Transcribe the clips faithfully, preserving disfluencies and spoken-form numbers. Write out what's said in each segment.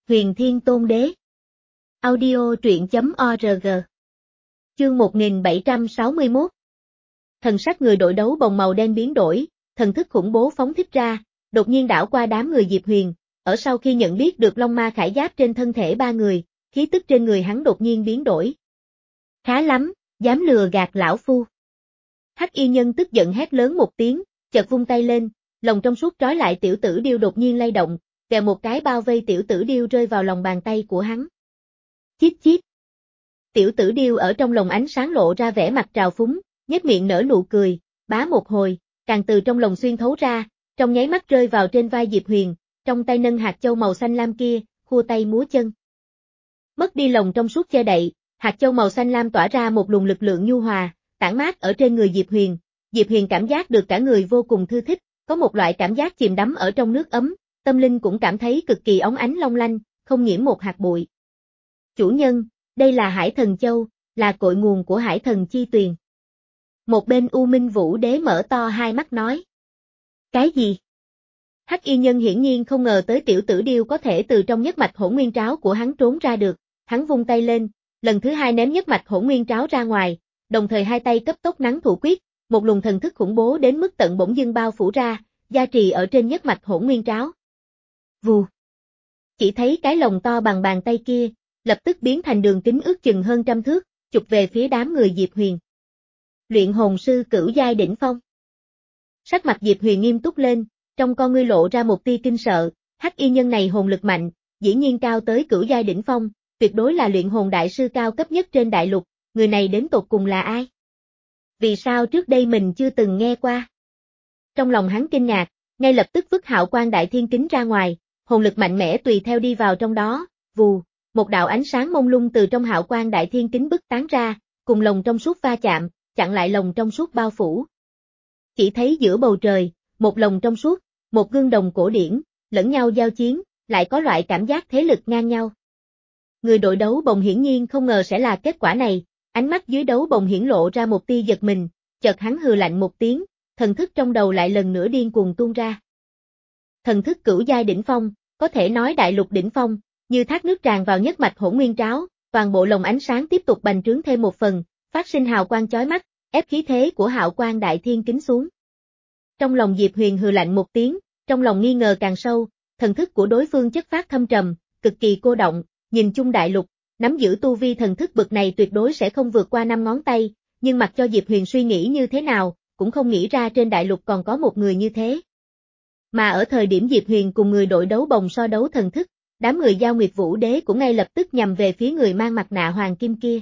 Huyền Thiên Tôn Đế. Audio truyện chấm org. Chương một nghìn bảy trăm sáu mươi mốt. Thần sắc người đội đấu bồng màu đen biến đổi, thần thức khủng bố phóng thích ra, đột nhiên đảo qua đám người Diệp Huyền, ở sau khi nhận biết được Long Ma khải giáp trên thân thể ba người, khí tức trên người hắn đột nhiên biến đổi. Khá lắm, dám lừa gạt lão phu. Hắc y nhân tức giận hét lớn một tiếng, chợt vung tay lên, lồng trong suốt trói lại tiểu tử điêu đột nhiên lay động, kèo một cái bao vây tiểu tử điêu rơi vào lòng bàn tay của hắn. Chít chít. Tiểu tử điêu ở trong lồng ánh sáng lộ ra vẻ mặt trào phúng, nhếch miệng nở nụ cười, bá một hồi, càng từ trong lồng xuyên thấu ra, trong nháy mắt rơi vào trên vai Diệp Huyền, trong tay nâng hạt châu màu xanh lam kia, khua tay múa chân. Mất đi lồng trong suốt che đậy, hạt châu màu xanh lam tỏa ra một luồng lực lượng nhu hòa, tản mát ở trên người Diệp Huyền. Diệp Huyền cảm giác được cả người vô cùng thư thích, có một loại cảm giác chìm đắm ở trong nước ấm, tâm linh cũng cảm thấy cực kỳ óng ánh long lanh, không nhiễm một hạt bụi. Chủ nhân, đây là Hải Thần Châu, là cội nguồn của Hải Thần Chi Tuyền. Một bên U Minh Vũ Đế mở to hai mắt nói. Cái gì? Hắc y nhân hiển nhiên không ngờ tới tiểu tử điêu có thể từ trong nhất mạch hỗn nguyên tráo của hắn trốn ra được, hắn vung tay lên, lần thứ hai ném nhất mạch hỗn nguyên tráo ra ngoài, đồng thời hai tay cấp tốc nắn thủ quyết, một luồng thần thức khủng bố đến mức tận bỗng dưng bao phủ ra, gia trì ở trên nhất mạch hỗn nguyên tráo. Vù. Chỉ thấy cái lồng to bằng bàn tay kia, lập tức biến thành đường kính ước chừng hơn trăm thước, chụp về phía đám người Diệp Huyền. Luyện hồn sư cửu giai đỉnh phong. Sắc mặt Diệp Huyền nghiêm túc lên, trong con ngươi lộ ra một tia kinh sợ, hắc y nhân này hồn lực mạnh, dĩ nhiên cao tới cửu giai đỉnh phong, tuyệt đối là luyện hồn đại sư cao cấp nhất trên đại lục, người này đến tột cùng là ai? Vì sao trước đây mình chưa từng nghe qua? Trong lòng hắn kinh ngạc, ngay lập tức vứt Hạo Quang Đại Thiên Kính ra ngoài, hồn lực mạnh mẽ tùy theo đi vào trong đó, vù, một đạo ánh sáng mông lung từ trong Hạo Quang Đại Thiên Kính bức tán ra, cùng lồng trong suốt va chạm, chặn lại lồng trong suốt bao phủ. Chỉ thấy giữa bầu trời, một lồng trong suốt, một gương đồng cổ điển, lẫn nhau giao chiến, lại có loại cảm giác thế lực ngang nhau. Người đội đấu bồng hiển nhiên không ngờ sẽ là kết quả này, ánh mắt dưới đấu bồng hiển lộ ra một tia giật mình, chợt hắn hừ lạnh một tiếng, thần thức trong đầu lại lần nữa điên cuồng tuôn ra. Thần thức cửu giai đỉnh phong, có thể nói đại lục đỉnh phong, như thác nước tràn vào nhất mạch hỗn nguyên tráo, toàn bộ lồng ánh sáng tiếp tục bành trướng thêm một phần, phát sinh hào quang chói mắt, ép khí thế của Hạo Quang Đại Thiên Kính xuống. Trong lòng Diệp Huyền hừ lạnh một tiếng, trong lòng nghi ngờ càng sâu, thần thức của đối phương chất phát thâm trầm, cực kỳ cô động, nhìn chung đại lục, nắm giữ tu vi thần thức bậc này tuyệt đối sẽ không vượt qua năm ngón tay, nhưng mặc cho Diệp Huyền suy nghĩ như thế nào, cũng không nghĩ ra trên đại lục còn có một người như thế. Mà ở thời điểm Diệp Huyền cùng người đội đấu bồng so đấu thần thức, đám người Giao Nguyệt Vũ Đế cũng ngay lập tức nhằm về phía người mang mặt nạ hoàng kim kia.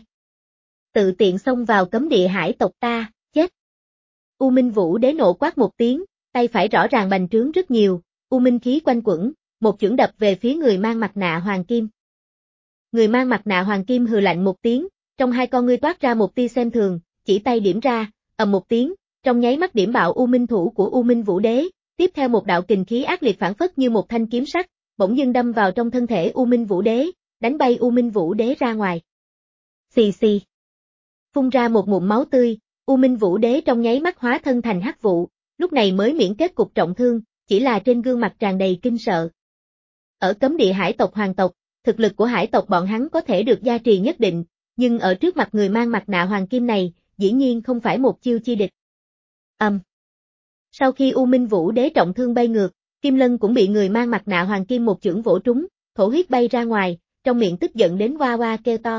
Tự tiện xông vào cấm địa hải tộc ta, chết. U Minh Vũ Đế nộ quát một tiếng, tay phải rõ ràng bành trướng rất nhiều, u minh khí quanh quẩn, một chưởng đập về phía người mang mặt nạ hoàng kim. Người mang mặt nạ hoàng kim hừ lạnh một tiếng, trong hai con ngươi toát ra một tia xem thường, chỉ tay điểm ra, ầm một tiếng, trong nháy mắt điểm bạo U Minh thủ của U Minh Vũ Đế, tiếp theo một đạo kình khí ác liệt phản phất như một thanh kiếm sắc, bỗng dưng đâm vào trong thân thể U Minh Vũ Đế, đánh bay U Minh Vũ Đế ra ngoài. Xì xì. Phun ra một ngụm máu tươi, U Minh Vũ Đế trong nháy mắt hóa thân thành hắc vụ, lúc này mới miễn kết cục trọng thương, chỉ là trên gương mặt tràn đầy kinh sợ. Ở cấm địa hải tộc hoàng tộc, thực lực của hải tộc bọn hắn có thể được gia trì nhất định, nhưng ở trước mặt người mang mặt nạ hoàng kim này, dĩ nhiên không phải một chiêu chi địch. Âm. Um. Sau khi U Minh Vũ Đế trọng thương bay ngược, Kim Lân cũng bị người mang mặt nạ hoàng kim một chưởng vỗ trúng, thổ huyết bay ra ngoài, trong miệng tức giận đến oa oa kêu to.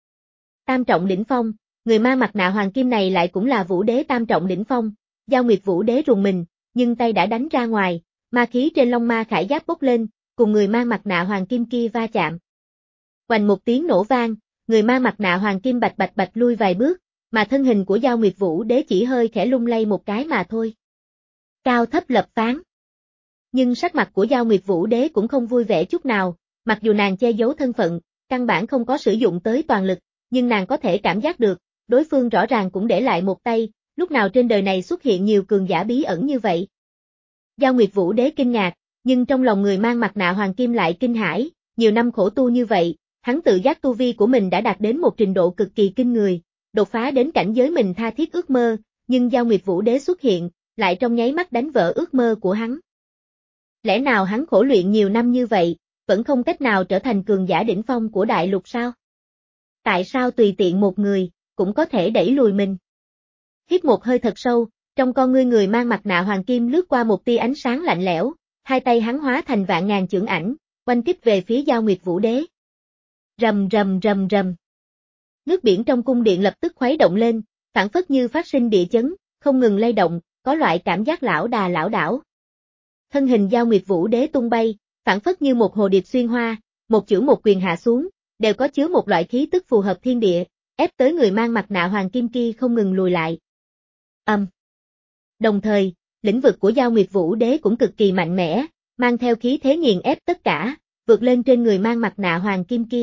Tam trọng đỉnh phong, người mang mặt nạ hoàng kim này lại cũng là Vũ Đế tam trọng đỉnh phong, Giao Nguyệt Vũ Đế rùng mình, nhưng tay đã đánh ra ngoài, ma khí trên Long Ma khải giáp bốc lên, cùng người mang mặt nạ hoàng kim kia va chạm. Oành một tiếng nổ vang, người mang mặt nạ hoàng kim bạch bạch bạch lui vài bước, mà thân hình của Giao Nguyệt Vũ Đế chỉ hơi khẽ lung lay một cái mà thôi. Cao thấp lập phán. Nhưng sắc mặt của Giao Nguyệt Vũ Đế cũng không vui vẻ chút nào, mặc dù nàng che giấu thân phận, căn bản không có sử dụng tới toàn lực, nhưng nàng có thể cảm giác được, đối phương rõ ràng cũng để lại một tay, lúc nào trên đời này xuất hiện nhiều cường giả bí ẩn như vậy. Giao Nguyệt Vũ Đế kinh ngạc, nhưng trong lòng người mang mặt nạ hoàng kim lại kinh hãi, nhiều năm khổ tu như vậy, hắn tự giác tu vi của mình đã đạt đến một trình độ cực kỳ kinh người, đột phá đến cảnh giới mình tha thiết ước mơ, nhưng Giao Nguyệt Vũ Đế xuất hiện, lại trong nháy mắt đánh vỡ ước mơ của hắn. Lẽ nào hắn khổ luyện nhiều năm như vậy, vẫn không cách nào trở thành cường giả đỉnh phong của đại lục sao? Tại sao tùy tiện một người, cũng có thể đẩy lùi mình? Hít một hơi thật sâu, trong con ngươi người mang mặt nạ hoàng kim lướt qua một tia ánh sáng lạnh lẽo, hai tay hắn hóa thành vạn ngàn chưởng ảnh, oanh kích về phía Giao Nguyệt Vũ Đế. Rầm rầm rầm rầm. Nước biển trong cung điện lập tức khuấy động lên, phảng phất như phát sinh địa chấn, không ngừng lay động, có loại cảm giác lão đà lão đảo. Thân hình Giao Nguyệt Vũ Đế tung bay, phảng phất như một hồ điệp xuyên hoa, một chưởng một quyền hạ xuống, đều có chứa một loại khí tức phù hợp thiên địa, ép tới người mang mặt nạ hoàng kim kia không ngừng lùi lại. Âm. Um. Đồng thời, lĩnh vực của Giao Nguyệt Vũ Đế cũng cực kỳ mạnh mẽ, mang theo khí thế nghiền ép tất cả, vượt lên trên người mang mặt nạ hoàng kim kia.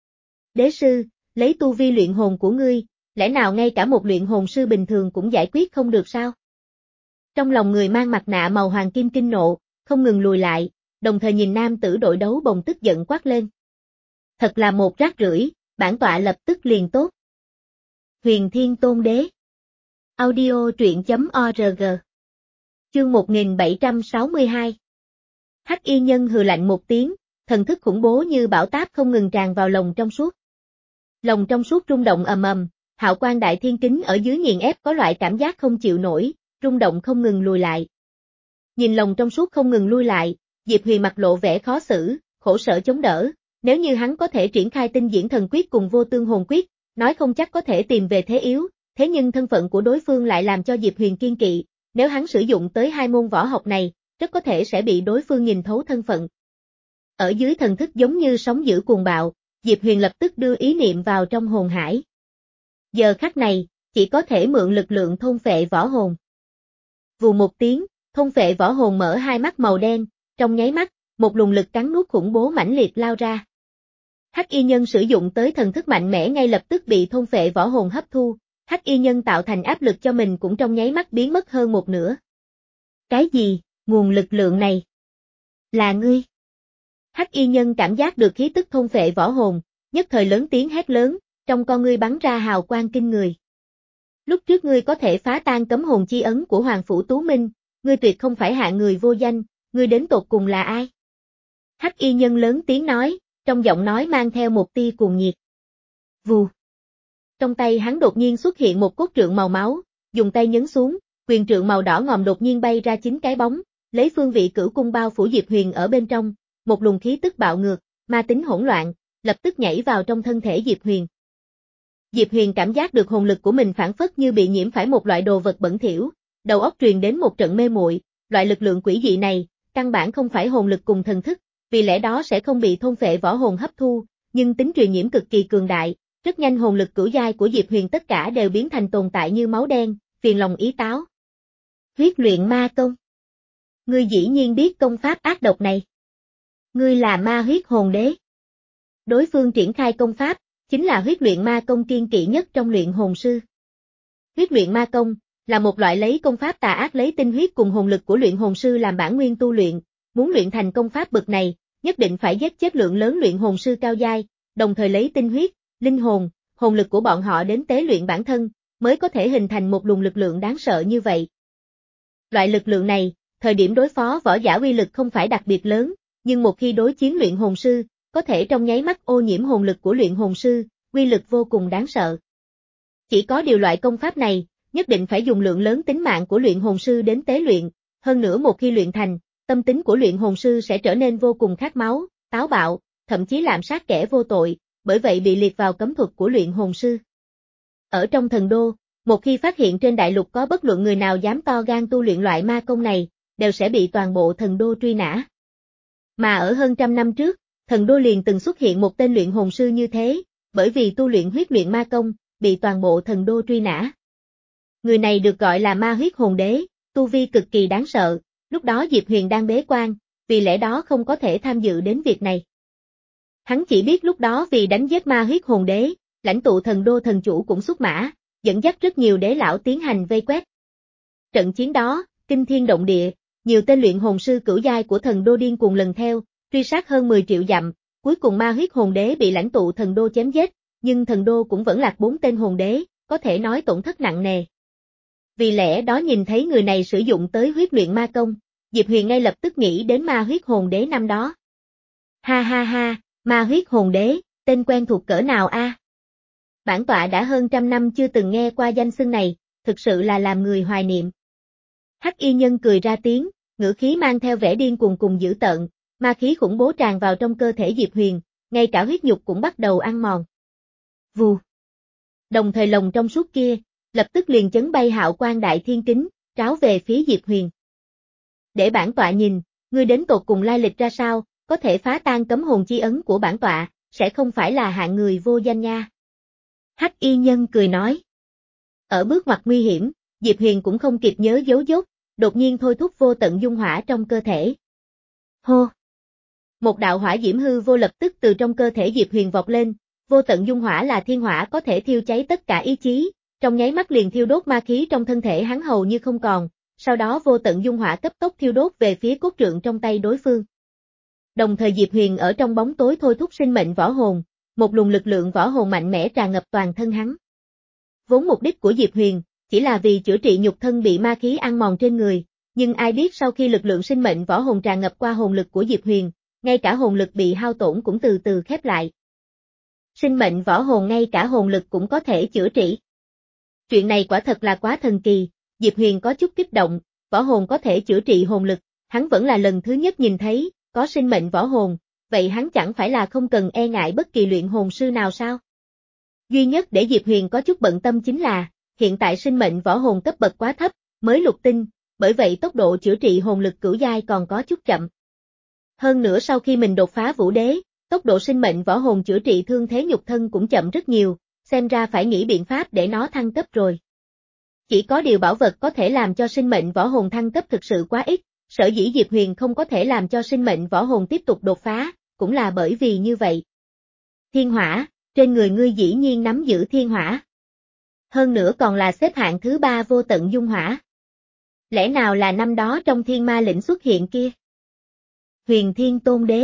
Đế sư, lấy tu vi luyện hồn của ngươi, lẽ nào ngay cả một luyện hồn sư bình thường cũng giải quyết không được sao? Trong lòng người mang mặt nạ màu hoàng kim kinh nộ, không ngừng lùi lại, đồng thời nhìn nam tử đội đấu bồng tức giận quát lên. Thật là một rác rưởi, bản tọa lập tức liền tốt. Huyền Thiên Tôn Đế. Audio truyện chấm org. Chương một nghìn bảy trăm sáu mươi hai. Hắc y nhân hừ lạnh một tiếng, thần thức khủng bố như bão táp không ngừng tràn vào lồng trong suốt. Lồng trong suốt rung động ầm ầm, hào quang đại thiên kính ở dưới nghiền ép có loại cảm giác không chịu nổi, rung động không ngừng lùi lại. Nhìn lồng trong suốt không ngừng lui lại, Diệp Huyền mặt lộ vẻ khó xử, khổ sở chống đỡ, nếu như hắn có thể triển khai tinh diễn thần quyết cùng vô tương hồn quyết, nói không chắc có thể tìm về thế yếu, thế nhưng thân phận của đối phương lại làm cho Diệp Huyền kiên kỵ, nếu hắn sử dụng tới hai môn võ học này, rất có thể sẽ bị đối phương nhìn thấu thân phận. Ở dưới thần thức giống như sóng dữ cuồng bạo, Diệp Huyền lập tức đưa ý niệm vào trong hồn hải. Giờ khắc này, chỉ có thể mượn lực lượng thôn phệ võ hồn. Vù một tiếng, thôn phệ võ hồn mở hai mắt màu đen, trong nháy mắt, một luồng lực cắn nuốt khủng bố mãnh liệt lao ra. Hắc y nhân sử dụng tới thần thức mạnh mẽ ngay lập tức bị thôn phệ võ hồn hấp thu, Hắc y nhân tạo thành áp lực cho mình cũng trong nháy mắt biến mất hơn một nửa. Cái gì, nguồn lực lượng này? Là ngươi? Hắc y nhân cảm giác được khí tức thôn phệ võ hồn, nhất thời lớn tiếng hét lớn, trong con ngươi bắn ra hào quang kinh người. Lúc trước ngươi có thể phá tan cấm hồn chi ấn của Hoàng Phủ Tú Minh, ngươi tuyệt không phải hạ người vô danh, ngươi đến tột cùng là ai? Hắc y nhân lớn tiếng nói, trong giọng nói mang theo một tia cuồng nhiệt. Vù. Trong tay hắn đột nhiên xuất hiện một cốt trượng màu máu, dùng tay nhấn xuống, quyền trượng màu đỏ ngòm đột nhiên bay ra chín cái bóng, lấy phương vị cửu cung bao phủ Diệp Huyền ở bên trong, một luồng khí tức bạo ngược, ma tính hỗn loạn, lập tức nhảy vào trong thân thể Diệp Huyền. Diệp Huyền cảm giác được hồn lực của mình phản phất như bị nhiễm phải một loại đồ vật bẩn thỉu, đầu óc truyền đến một trận mê muội, loại lực lượng quỷ dị này, căn bản không phải hồn lực cùng thần thức, vì lẽ đó sẽ không bị thôn phệ võ hồn hấp thu, nhưng tính truyền nhiễm cực kỳ cường đại, rất nhanh hồn lực cửu giai của Diệp Huyền tất cả đều biến thành tồn tại như máu đen, phiền lòng ý táo. Huyết luyện ma công. Ngươi dĩ nhiên biết công pháp ác độc này. Ngươi là ma huyết hồn đế. Đối phương triển khai công pháp, chính là huyết luyện ma công kiên kỵ nhất trong luyện hồn sư. Huyết luyện ma công là một loại lấy công pháp tà ác lấy tinh huyết cùng hồn lực của luyện hồn sư làm bản nguyên tu luyện, muốn luyện thành công pháp bậc này, nhất định phải giết chết lượng lớn luyện hồn sư cao giai, đồng thời lấy tinh huyết, linh hồn, hồn lực của bọn họ đến tế luyện bản thân, mới có thể hình thành một luồng lực lượng đáng sợ như vậy. Loại lực lượng này, thời điểm đối phó võ giả uy lực không phải đặc biệt lớn, nhưng một khi đối chiến luyện hồn sư, có thể trong nháy mắt ô nhiễm hồn lực của luyện hồn sư, uy lực vô cùng đáng sợ. Chỉ có điều loại công pháp này, nhất định phải dùng lượng lớn tính mạng của luyện hồn sư đến tế luyện, hơn nữa một khi luyện thành, tâm tính của luyện hồn sư sẽ trở nên vô cùng khát máu, táo bạo, thậm chí lạm sát kẻ vô tội, bởi vậy bị liệt vào cấm thuật của luyện hồn sư. Ở trong thần đô, một khi phát hiện trên đại lục có bất luận người nào dám to gan tu luyện loại ma công này, đều sẽ bị toàn bộ thần đô truy nã. Mà ở hơn trăm năm trước, thần đô liền từng xuất hiện một tên luyện hồn sư như thế, bởi vì tu luyện huyết luyện ma công, bị toàn bộ thần đô truy nã. Người này được gọi là ma huyết hồn đế, tu vi cực kỳ đáng sợ, lúc đó Diệp Huyền đang bế quan, vì lẽ đó không có thể tham dự đến việc này. Hắn chỉ biết lúc đó vì đánh giết ma huyết hồn đế, lãnh tụ thần đô thần chủ cũng xuất mã, dẫn dắt rất nhiều đế lão tiến hành vây quét. Trận chiến đó, kinh thiên động địa, nhiều tên luyện hồn sư cửu giai của thần đô điên cuồng lần theo, truy sát hơn mười triệu dặm, cuối cùng ma huyết hồn đế bị lãnh tụ thần đô chém giết, nhưng thần đô cũng vẫn lạc bốn tên hồn đế, có thể nói tổn thất nặng nề. Vì lẽ đó nhìn thấy người này sử dụng tới huyết luyện ma công, Diệp Huyền ngay lập tức nghĩ đến ma huyết hồn đế năm đó. Ha ha ha, ma huyết hồn đế, tên quen thuộc cỡ nào a? Bản tọa đã hơn trăm năm chưa từng nghe qua danh xưng này, thực sự là làm người hoài niệm. Hắc y nhân cười ra tiếng, ngữ khí mang theo vẻ điên cuồng cùng dữ tợn, ma khí khủng bố tràn vào trong cơ thể Diệp Huyền, ngay cả huyết nhục cũng bắt đầu ăn mòn. Vù. Đồng thời lồng trong suốt kia, lập tức liền chấn bay hạo quang đại thiên kính, tráo về phía Diệp Huyền. Để bản tọa nhìn, ngươi đến tột cùng lai lịch ra sao, có thể phá tan cấm hồn chi ấn của bản tọa, sẽ không phải là hạng người vô danh nha. Hắc y nhân cười nói. Ở bước ngoặt nguy hiểm, Diệp Huyền cũng không kịp nhớ dấu dốt, đột nhiên thôi thúc vô tận dung hỏa trong cơ thể. Hô! Một đạo hỏa diễm hư vô lập tức từ trong cơ thể Diệp Huyền vọt lên, vô tận dung hỏa là thiên hỏa có thể thiêu cháy tất cả ý chí, trong nháy mắt liền thiêu đốt ma khí trong thân thể hắn hầu như không còn, sau đó vô tận dung hỏa cấp tốc thiêu đốt về phía cốt trượng trong tay đối phương. Đồng thời Diệp Huyền ở trong bóng tối thôi thúc sinh mệnh võ hồn, một luồng lực lượng võ hồn mạnh mẽ tràn ngập toàn thân hắn. Vốn mục đích của Diệp Huyền chỉ là vì chữa trị nhục thân bị ma khí ăn mòn trên người, nhưng ai biết sau khi lực lượng sinh mệnh võ hồn tràn ngập qua hồn lực của Diệp Huyền, ngay cả hồn lực bị hao tổn cũng từ từ khép lại. Sinh mệnh võ hồn ngay cả hồn lực cũng có thể chữa trị. Chuyện này quả thật là quá thần kỳ, Diệp Huyền có chút kích động, võ hồn có thể chữa trị hồn lực, hắn vẫn là lần thứ nhất nhìn thấy, có sinh mệnh võ hồn, vậy hắn chẳng phải là không cần e ngại bất kỳ luyện hồn sư nào sao? Duy nhất để Diệp Huyền có chút bận tâm chính là, hiện tại sinh mệnh võ hồn cấp bậc quá thấp, mới lục tinh, bởi vậy tốc độ chữa trị hồn lực cửu giai còn có chút chậm. Hơn nữa sau khi mình đột phá vũ đế, tốc độ sinh mệnh võ hồn chữa trị thương thế nhục thân cũng chậm rất nhiều, xem ra phải nghĩ biện pháp để nó thăng cấp rồi. Chỉ có điều bảo vật có thể làm cho sinh mệnh võ hồn thăng cấp thực sự quá ít, sở dĩ Diệp Huyền không có thể làm cho sinh mệnh võ hồn tiếp tục đột phá, cũng là bởi vì như vậy. Thiên hỏa, trên người ngươi dĩ nhiên nắm giữ thiên hỏa. Hơn nữa còn là xếp hạng thứ ba vô tận dung hỏa. Lẽ nào là năm đó trong thiên ma lĩnh xuất hiện kia? Huyền Thiên Tôn Đế.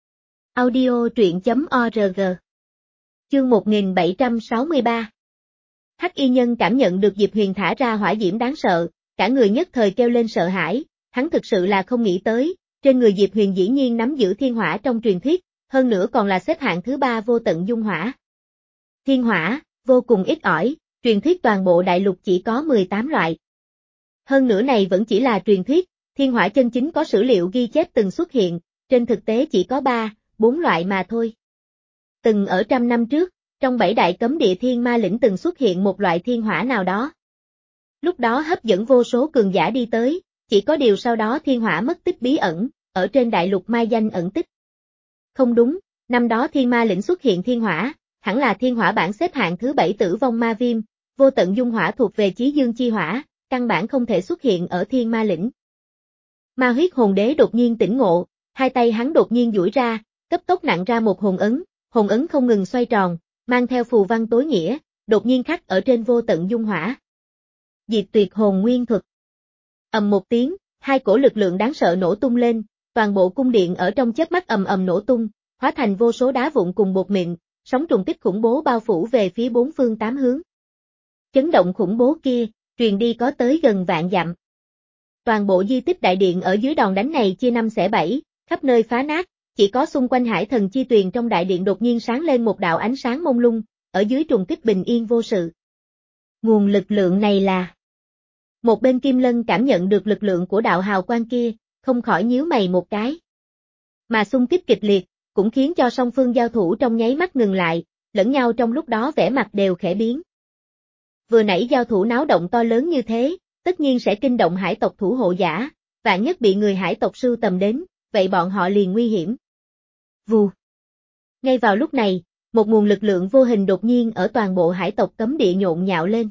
Audio truyện chấm org. Chương một nghìn bảy trăm sáu mươi ba. Hắc y nhân cảm nhận được Diệp Huyền thả ra hỏa diễm đáng sợ, cả người nhất thời kêu lên sợ hãi, hắn thực sự là không nghĩ tới, trên người Diệp Huyền dĩ nhiên nắm giữ thiên hỏa trong truyền thuyết, hơn nữa còn là xếp hạng thứ ba vô tận dung hỏa. Thiên hỏa, vô cùng ít ỏi, truyền thuyết toàn bộ đại lục chỉ có mười tám loại. Hơn nữa này vẫn chỉ là truyền thuyết, thiên hỏa chân chính có sử liệu ghi chép từng xuất hiện, trên thực tế chỉ có ba, bốn loại mà thôi. Từng ở trăm năm trước, trong bảy đại cấm địa thiên ma lĩnh từng xuất hiện một loại thiên hỏa nào đó. Lúc đó hấp dẫn vô số cường giả đi tới, chỉ có điều sau đó thiên hỏa mất tích bí ẩn, ở trên đại lục mai danh ẩn tích. Không đúng, năm đó thiên ma lĩnh xuất hiện thiên hỏa, hẳn là thiên hỏa bảng xếp hạng thứ bảy tử vong ma viêm, vô tận dung hỏa thuộc về chí dương chi hỏa, căn bản không thể xuất hiện ở thiên ma lĩnh. Ma huyết hồn đế đột nhiên tỉnh ngộ, hai tay hắn đột nhiên duỗi ra, cấp tốc nặn ra một hồn ấn, hồn ấn không ngừng xoay tròn, mang theo phù văn tối nghĩa, đột nhiên khắc ở trên vô tận dung hỏa. Diệt tuyệt hồn nguyên thuật. Ầm một tiếng, hai cổ lực lượng đáng sợ nổ tung lên, toàn bộ cung điện ở trong chớp mắt ầm ầm nổ tung, hóa thành vô số đá vụn cùng bột mịn, sóng trùng kích khủng bố bao phủ về phía bốn phương tám hướng. Chấn động khủng bố kia, truyền đi có tới gần vạn dặm. Toàn bộ di tích đại điện ở dưới đòn đánh này chia năm xẻ bảy, khắp nơi phá nát, chỉ có xung quanh hải thần chi tuyền trong đại điện đột nhiên sáng lên một đạo ánh sáng mông lung, ở dưới trùng kích bình yên vô sự. Nguồn lực lượng này là... Một bên Kim Lân cảm nhận được lực lượng của đạo hào quang kia, không khỏi nhíu mày một cái. Mà xung kích kịch liệt, cũng khiến cho song phương giao thủ trong nháy mắt ngừng lại, lẫn nhau trong lúc đó vẻ mặt đều khẽ biến. Vừa nãy giao thủ náo động to lớn như thế, tất nhiên sẽ kinh động hải tộc thủ hộ giả, vạn nhất bị người hải tộc sưu tầm đến, vậy bọn họ liền nguy hiểm. Vù. Ngay vào lúc này, một nguồn lực lượng vô hình đột nhiên ở toàn bộ hải tộc cấm địa nhộn nhạo lên.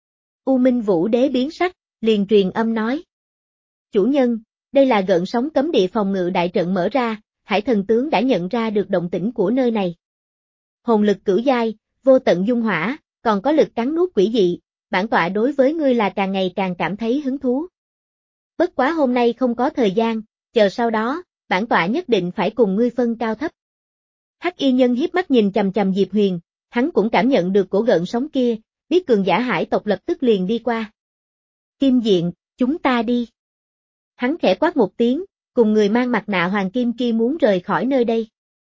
U Minh Vũ Đế biến sắc, liền truyền âm nói. Chủ nhân, đây là gợn sóng cấm địa phòng ngự đại trận mở ra, hải thần tướng đã nhận ra được động tĩnh của nơi này. Hồn lực cửu giai, vô tận dung hỏa, còn có lực cắn nuốt quỷ dị, bản tọa đối với ngươi là càng ngày càng cảm thấy hứng thú. Bất quá hôm nay không có thời gian, chờ sau đó, bản tọa nhất định phải cùng ngươi phân cao thấp. Hắc y nhân hiếp mắt nhìn chằm chằm Diệp Huyền, hắn cũng cảm nhận được cổ gợn sóng kia, biết cường giả hải tộc lập tức liền đi qua. Kim Diện, chúng ta đi. Hắn khẽ quát một tiếng, cùng người mang mặt nạ hoàng kim kia muốn rời khỏi nơi đây.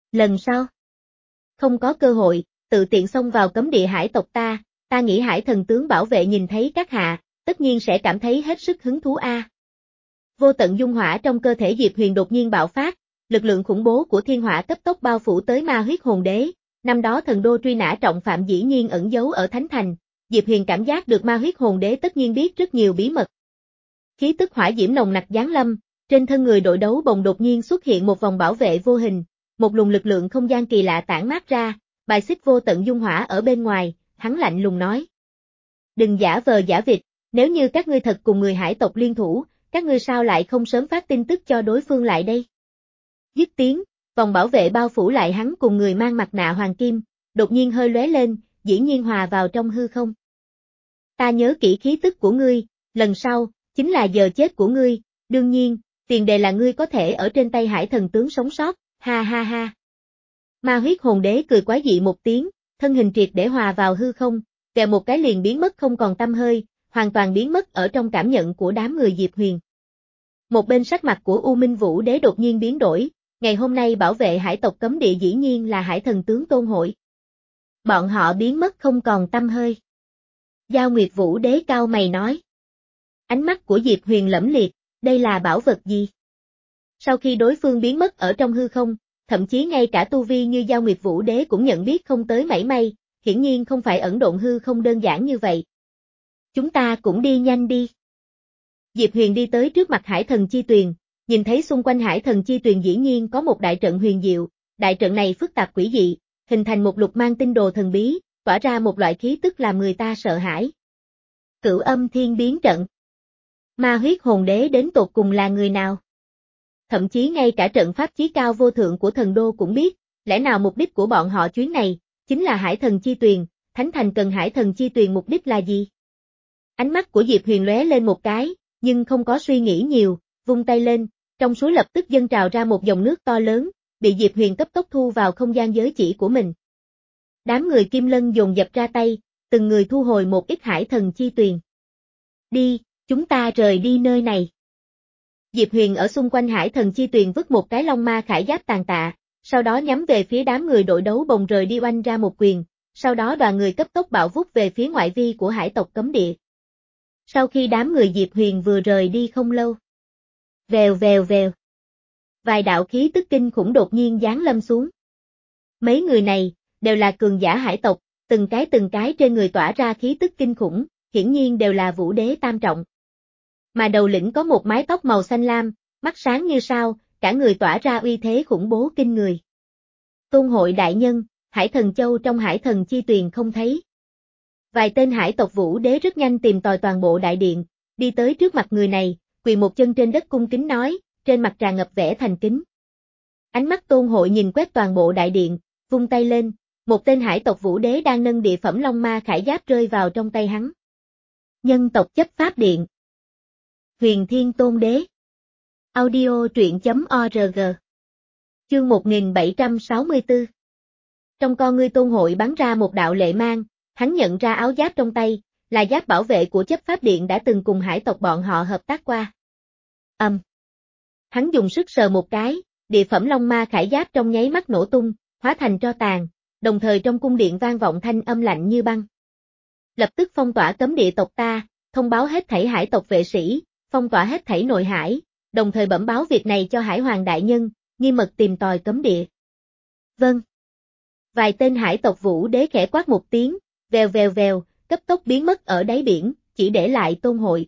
Lần sau, không có cơ hội, tự tiện xông vào cấm địa hải tộc ta, ta nghĩ hải thần tướng bảo vệ nhìn thấy các hạ, tất nhiên sẽ cảm thấy hết sức hứng thú a. Vô tận dung hỏa trong cơ thể Diệp Huyền đột nhiên bạo phát, lực lượng khủng bố của thiên hỏa cấp tốc bao phủ tới ma huyết hồn đế, năm đó thần đô truy nã trọng phạm dĩ nhiên ẩn giấu ở Thánh Thành, Diệp Huyền cảm giác được ma huyết hồn đế tất nhiên biết rất nhiều bí mật. Khí tức hỏa diễm nồng nặc giáng lâm, trên thân người đội đấu bồng đột nhiên xuất hiện một vòng bảo vệ vô hình, một luồng lực lượng không gian kỳ lạ tản mát ra, bài xích vô tận dung hỏa ở bên ngoài, hắn lạnh lùng nói. Đừng giả vờ giả vịt, nếu như các ngươi thật cùng người hải tộc liên thủ, các ngươi sao lại không sớm phát tin tức cho đối phương lại đây? Dứt tiếng, vòng bảo vệ bao phủ lại hắn cùng người mang mặt nạ hoàng kim, đột nhiên hơi lóe lên, dĩ nhiên hòa vào trong hư không. Ta nhớ kỹ khí tức của ngươi, lần sau, chính là giờ chết của ngươi, đương nhiên, tiền đề là ngươi có thể ở trên tay hải thần tướng sống sót, ha ha ha. Ma huyết hồn đế cười quái dị một tiếng, thân hình triệt để hòa vào hư không, kèo một cái liền biến mất không còn tăm hơi, hoàn toàn biến mất ở trong cảm nhận của đám người Diệp Huyền. Một bên sắc mặt của U Minh Vũ Đế đột nhiên biến đổi, ngày hôm nay bảo vệ hải tộc cấm địa dĩ nhiên là hải thần tướng Tôn Hội. Bọn họ biến mất không còn tăm hơi. Giao Nguyệt Vũ Đế cao mày nói. Ánh mắt của Diệp Huyền lẫm liệt, đây là bảo vật gì? Sau khi đối phương biến mất ở trong hư không, thậm chí ngay cả tu vi như Giao Nguyệt Vũ Đế cũng nhận biết không tới mảy may, hiển nhiên không phải ẩn độn hư không đơn giản như vậy. Chúng ta cũng đi nhanh đi. Diệp Huyền đi tới trước mặt Hải Thần Chi Tuyền, nhìn thấy xung quanh Hải Thần Chi Tuyền dĩ nhiên có một đại trận huyền diệu, đại trận này phức tạp quỷ dị, hình thành một lục mang tinh đồ thần bí, tỏa ra một loại khí tức làm người ta sợ hãi. Cửu Âm Thiên Biến Trận. Ma huyết hồn đế đến tột cùng là người nào? Thậm chí ngay cả trận pháp chí cao vô thượng của thần đô cũng biết, lẽ nào mục đích của bọn họ chuyến này, chính là Hải Thần Chi Tuyền, Thánh Thành cần Hải Thần Chi Tuyền mục đích là gì? Ánh mắt của Diệp Huyền lóe lên một cái, nhưng không có suy nghĩ nhiều, vung tay lên, trong suối lập tức dâng trào ra một dòng nước to lớn, bị Diệp Huyền cấp tốc thu vào không gian giới chỉ của mình. Đám người Kim Lân dồn dập ra tay, từng người thu hồi một ít Hải Thần Chi Tuyền. Đi, chúng ta rời đi nơi này. Diệp Huyền ở xung quanh Hải Thần Chi Tuyền vứt một cái long ma khải giáp tàn tạ, sau đó nhắm về phía đám người đội đấu bồng rời đi oanh ra một quyền, sau đó đoàn người cấp tốc bạo vút về phía ngoại vi của hải tộc cấm địa. Sau khi đám người Diệp Huyền vừa rời đi không lâu. Vèo vèo vèo. Vài đạo khí tức kinh khủng đột nhiên giáng lâm xuống. Mấy người này, đều là cường giả hải tộc, từng cái từng cái trên người tỏa ra khí tức kinh khủng, hiển nhiên đều là vũ đế tam trọng. Mà đầu lĩnh có một mái tóc màu xanh lam, mắt sáng như sao, cả người tỏa ra uy thế khủng bố kinh người. Tôn Hội đại nhân, Hải Thần Châu trong Hải Thần Chi Tuyền không thấy. Vài tên hải tộc vũ đế rất nhanh tìm tòi toàn bộ đại điện, đi tới trước mặt người này, quỳ một chân trên đất cung kính nói, trên mặt tràn ngập vẻ thành kính. Ánh mắt Tôn Hội nhìn quét toàn bộ đại điện, vung tay lên, một tên hải tộc vũ đế đang nâng địa phẩm long ma khải giáp rơi vào trong tay hắn. Nhân tộc chấp pháp điện. Huyền Thiên Tôn Đế. Audio truyện chấm org. Chương một nghìn bảy trăm sáu mươi tư. Trong con ngươi Tôn Hội bắn ra một đạo lệ mang, hắn nhận ra áo giáp trong tay, là giáp bảo vệ của chấp pháp điện đã từng cùng hải tộc bọn họ hợp tác qua. Âm. Um. Hắn dùng sức sờ một cái, địa phẩm long ma khải giáp trong nháy mắt nổ tung, hóa thành tro tàn, đồng thời trong cung điện vang vọng thanh âm lạnh như băng. Lập tức phong tỏa cấm địa tộc ta, thông báo hết thảy hải tộc vệ sĩ, phong tỏa hết thảy nội hải, đồng thời bẩm báo việc này cho Hải Hoàng đại nhân, nghiêm mật tìm tòi cấm địa. Vâng. Vài tên hải tộc vũ đế khẽ quát một tiếng, vèo vèo vèo, cấp tốc biến mất ở đáy biển, chỉ để lại Tôn Hội.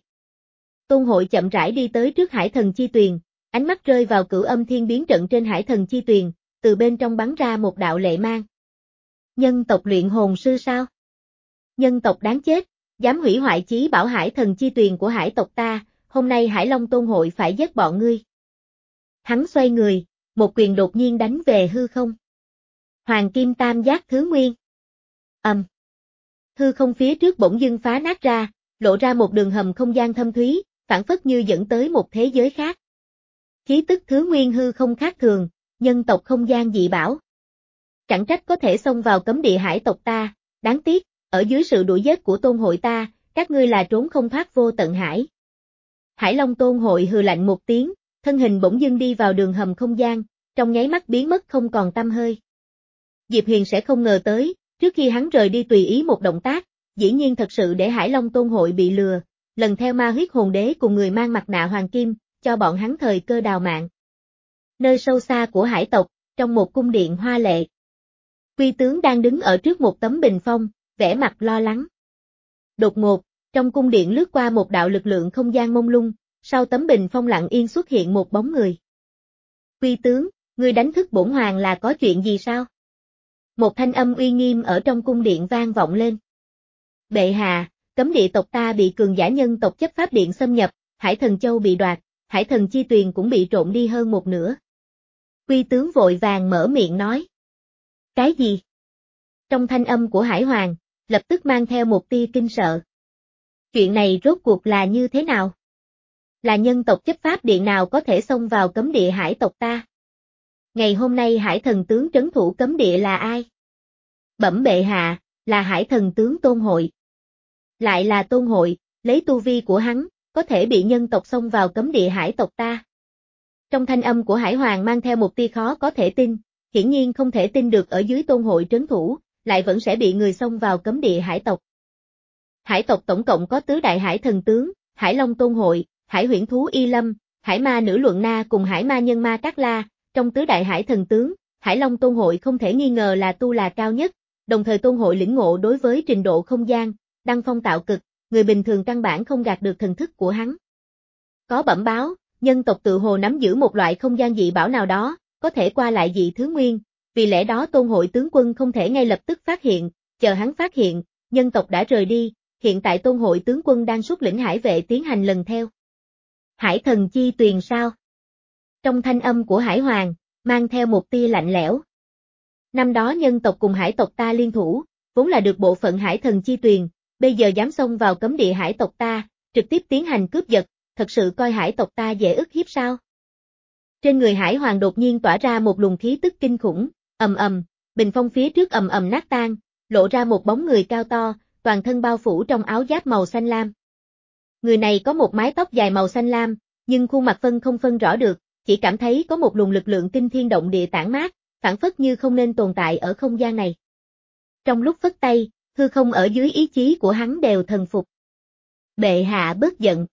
Tôn Hội chậm rãi đi tới trước Hải Thần Chi Tuyền, ánh mắt rơi vào Cửu Âm Thiên Biến Trận trên Hải Thần Chi Tuyền, từ bên trong bắn ra một đạo lệ mang. Nhân tộc luyện hồn sư sao? Nhân tộc đáng chết, dám hủy hoại chí bảo Hải Thần Chi Tuyền của hải tộc ta, hôm nay Hải Long Tôn Hội phải giết bọn ngươi. Hắn xoay người, một quyền đột nhiên đánh về hư không. Hoàng Kim Tam Giác Thứ Nguyên. Ầm. Um. Hư không phía trước bỗng dưng phá nát ra, lộ ra một đường hầm không gian thâm thúy, phản phất như dẫn tới một thế giới khác. Khí tức Thứ Nguyên hư không khác thường, nhân tộc không gian dị bảo. Chẳng trách có thể xông vào cấm địa hải tộc ta, đáng tiếc, ở dưới sự đuổi giết của Tôn Hội ta, các ngươi là trốn không thoát vô tận hải. Hải Long Tôn Hội hừ lạnh một tiếng, thân hình bỗng dưng đi vào đường hầm không gian, trong nháy mắt biến mất không còn tăm hơi. Diệp Huyền sẽ không ngờ tới, trước khi hắn rời đi tùy ý một động tác, dĩ nhiên thật sự để Hải Long Tôn hội bị lừa, lần theo ma huyết hồn đế cùng người mang mặt nạ hoàng kim, cho bọn hắn thời cơ đào mạng. Nơi sâu xa của hải tộc, trong một cung điện hoa lệ. Quy tướng đang đứng ở trước một tấm bình phong, vẻ mặt lo lắng. Đột ngột, trong cung điện lướt qua một đạo lực lượng không gian mông lung, sau tấm bình phong lặng yên xuất hiện một bóng người. Quy tướng, ngươi đánh thức bổn hoàng là có chuyện gì sao? Một thanh âm uy nghiêm ở trong cung điện vang vọng lên. Bệ hạ, cấm địa tộc ta bị cường giả nhân tộc chấp pháp điện xâm nhập, Hải Thần Châu bị đoạt, Hải Thần Chi Tuyền cũng bị trộn đi hơn một nửa. Quy tướng vội vàng mở miệng nói. Cái gì? Trong thanh âm của Hải Hoàng, lập tức mang theo một tia kinh sợ. Chuyện này rốt cuộc là như thế nào? Là nhân tộc chấp pháp điện nào có thể xông vào cấm địa hải tộc ta? Ngày hôm nay Hải Thần tướng trấn thủ cấm địa là ai? Bẩm bệ hạ, là Hải Thần tướng Tôn Hội. Lại là Tôn Hội, lấy tu vi của hắn, có thể bị nhân tộc xông vào cấm địa hải tộc ta. Trong thanh âm của Hải Hoàng mang theo một tia khó có thể tin, hiển nhiên không thể tin được ở dưới Tôn Hội trấn thủ, lại vẫn sẽ bị người xông vào cấm địa hải tộc. Hải tộc tổng cộng có tứ đại hải thần tướng, Hải Long Tôn Hội, Hải Huyễn Thú Y Lâm, Hải Ma Nữ Luận Na cùng Hải Ma Nhân Ma Cát La, trong tứ đại hải thần tướng, Hải Long Tôn Hội không thể nghi ngờ là tu là cao nhất, đồng thời Tôn Hội lĩnh ngộ đối với trình độ không gian, đăng phong tạo cực, người bình thường căn bản không gạt được thần thức của hắn. Có bẩm báo, nhân tộc tự hồ nắm giữ một loại không gian dị bảo nào đó, có thể qua lại dị thứ nguyên, vì lẽ đó Tôn Hội tướng quân không thể ngay lập tức phát hiện, chờ hắn phát hiện, nhân tộc đã rời đi, hiện tại Tôn Hội tướng quân đang xuất lĩnh hải vệ tiến hành lần theo. Hải Thần Chi Tuyền sao? Trong thanh âm của Hải Hoàng, mang theo một tia lạnh lẽo. Năm đó nhân tộc cùng hải tộc ta liên thủ, vốn là được bộ phận Hải Thần Chi Tuyền, bây giờ dám xông vào cấm địa hải tộc ta, trực tiếp tiến hành cướp giật, thật sự coi hải tộc ta dễ ức hiếp sao? Trên người Hải Hoàng đột nhiên tỏa ra một luồng khí tức kinh khủng, ầm ầm, bình phong phía trước ầm ầm nát tan, lộ ra một bóng người cao to, toàn thân bao phủ trong áo giáp màu xanh lam. Người này có một mái tóc dài màu xanh lam, nhưng khuôn mặt phân không phân rõ được, chỉ cảm thấy có một luồng lực lượng kinh thiên động địa tản mát, phảng phất như không nên tồn tại ở không gian này. Trong lúc phất tay, hư không ở dưới ý chí của hắn đều thần phục. Bệ hạ bớt giận.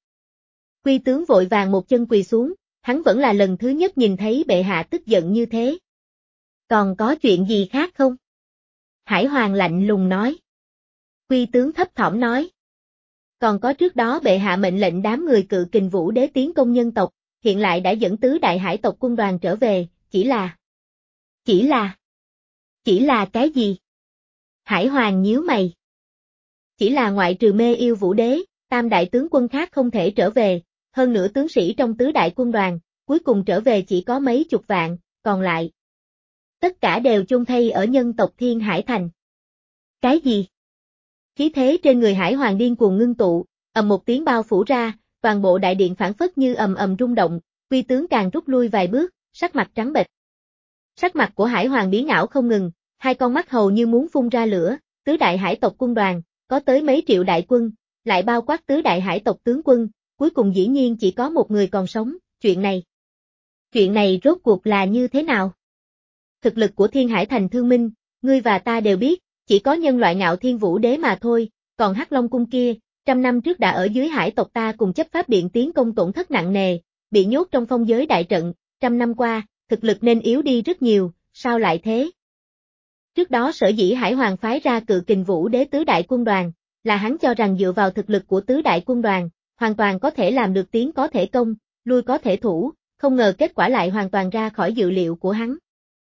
Quy tướng vội vàng một chân quỳ xuống, hắn vẫn là lần thứ nhất nhìn thấy bệ hạ tức giận như thế. Còn có chuyện gì khác không? Hải Hoàng lạnh lùng nói. Quy tướng thấp thỏm nói. Còn có trước đó bệ hạ mệnh lệnh đám người Cự Kình Vũ Đế tiến công nhân tộc, hiện lại đã dẫn tứ đại hải tộc quân đoàn trở về, chỉ là... Chỉ là... Chỉ là cái gì? Hải Hoàng nhíu mày. Chỉ là ngoại trừ Mê Yêu Vũ Đế, tam đại tướng quân khác không thể trở về, hơn nữa tướng sĩ trong tứ đại quân đoàn, cuối cùng trở về chỉ có mấy chục vạn, còn lại. Tất cả đều chôn thây ở nhân tộc Thiên Hải Thành. Cái gì? Khí thế trên người Hải Hoàng điên cuồng ngưng tụ, ầm một tiếng bao phủ ra, toàn bộ đại điện phảng phất như ầm ầm rung động, Quy tướng càng rút lui vài bước, sắc mặt trắng bệch. Sắc mặt của Hải Hoàng biến ảo không ngừng, hai con mắt hầu như muốn phun ra lửa, tứ đại hải tộc quân đoàn, có tới mấy triệu đại quân, lại bao quát tứ đại hải tộc tướng quân, cuối cùng dĩ nhiên chỉ có một người còn sống, chuyện này. Chuyện này rốt cuộc là như thế nào? Thực lực của Thiên Hải Thành Thương Minh, ngươi và ta đều biết, chỉ có nhân loại Ngạo Thiên Vũ Đế mà thôi, còn Hắc Long cung kia, trăm năm trước đã ở dưới hải tộc ta cùng chấp pháp điện tiến công tổn thất nặng nề, bị nhốt trong phong giới đại trận, trăm năm qua, thực lực nên yếu đi rất nhiều, sao lại thế? Trước đó sở dĩ Hải Hoàng phái ra Cự Kình Vũ Đế tứ đại quân đoàn, là hắn cho rằng dựa vào thực lực của tứ đại quân đoàn, hoàn toàn có thể làm được tiến có thể công, lui có thể thủ, không ngờ kết quả lại hoàn toàn ra khỏi dự liệu của hắn.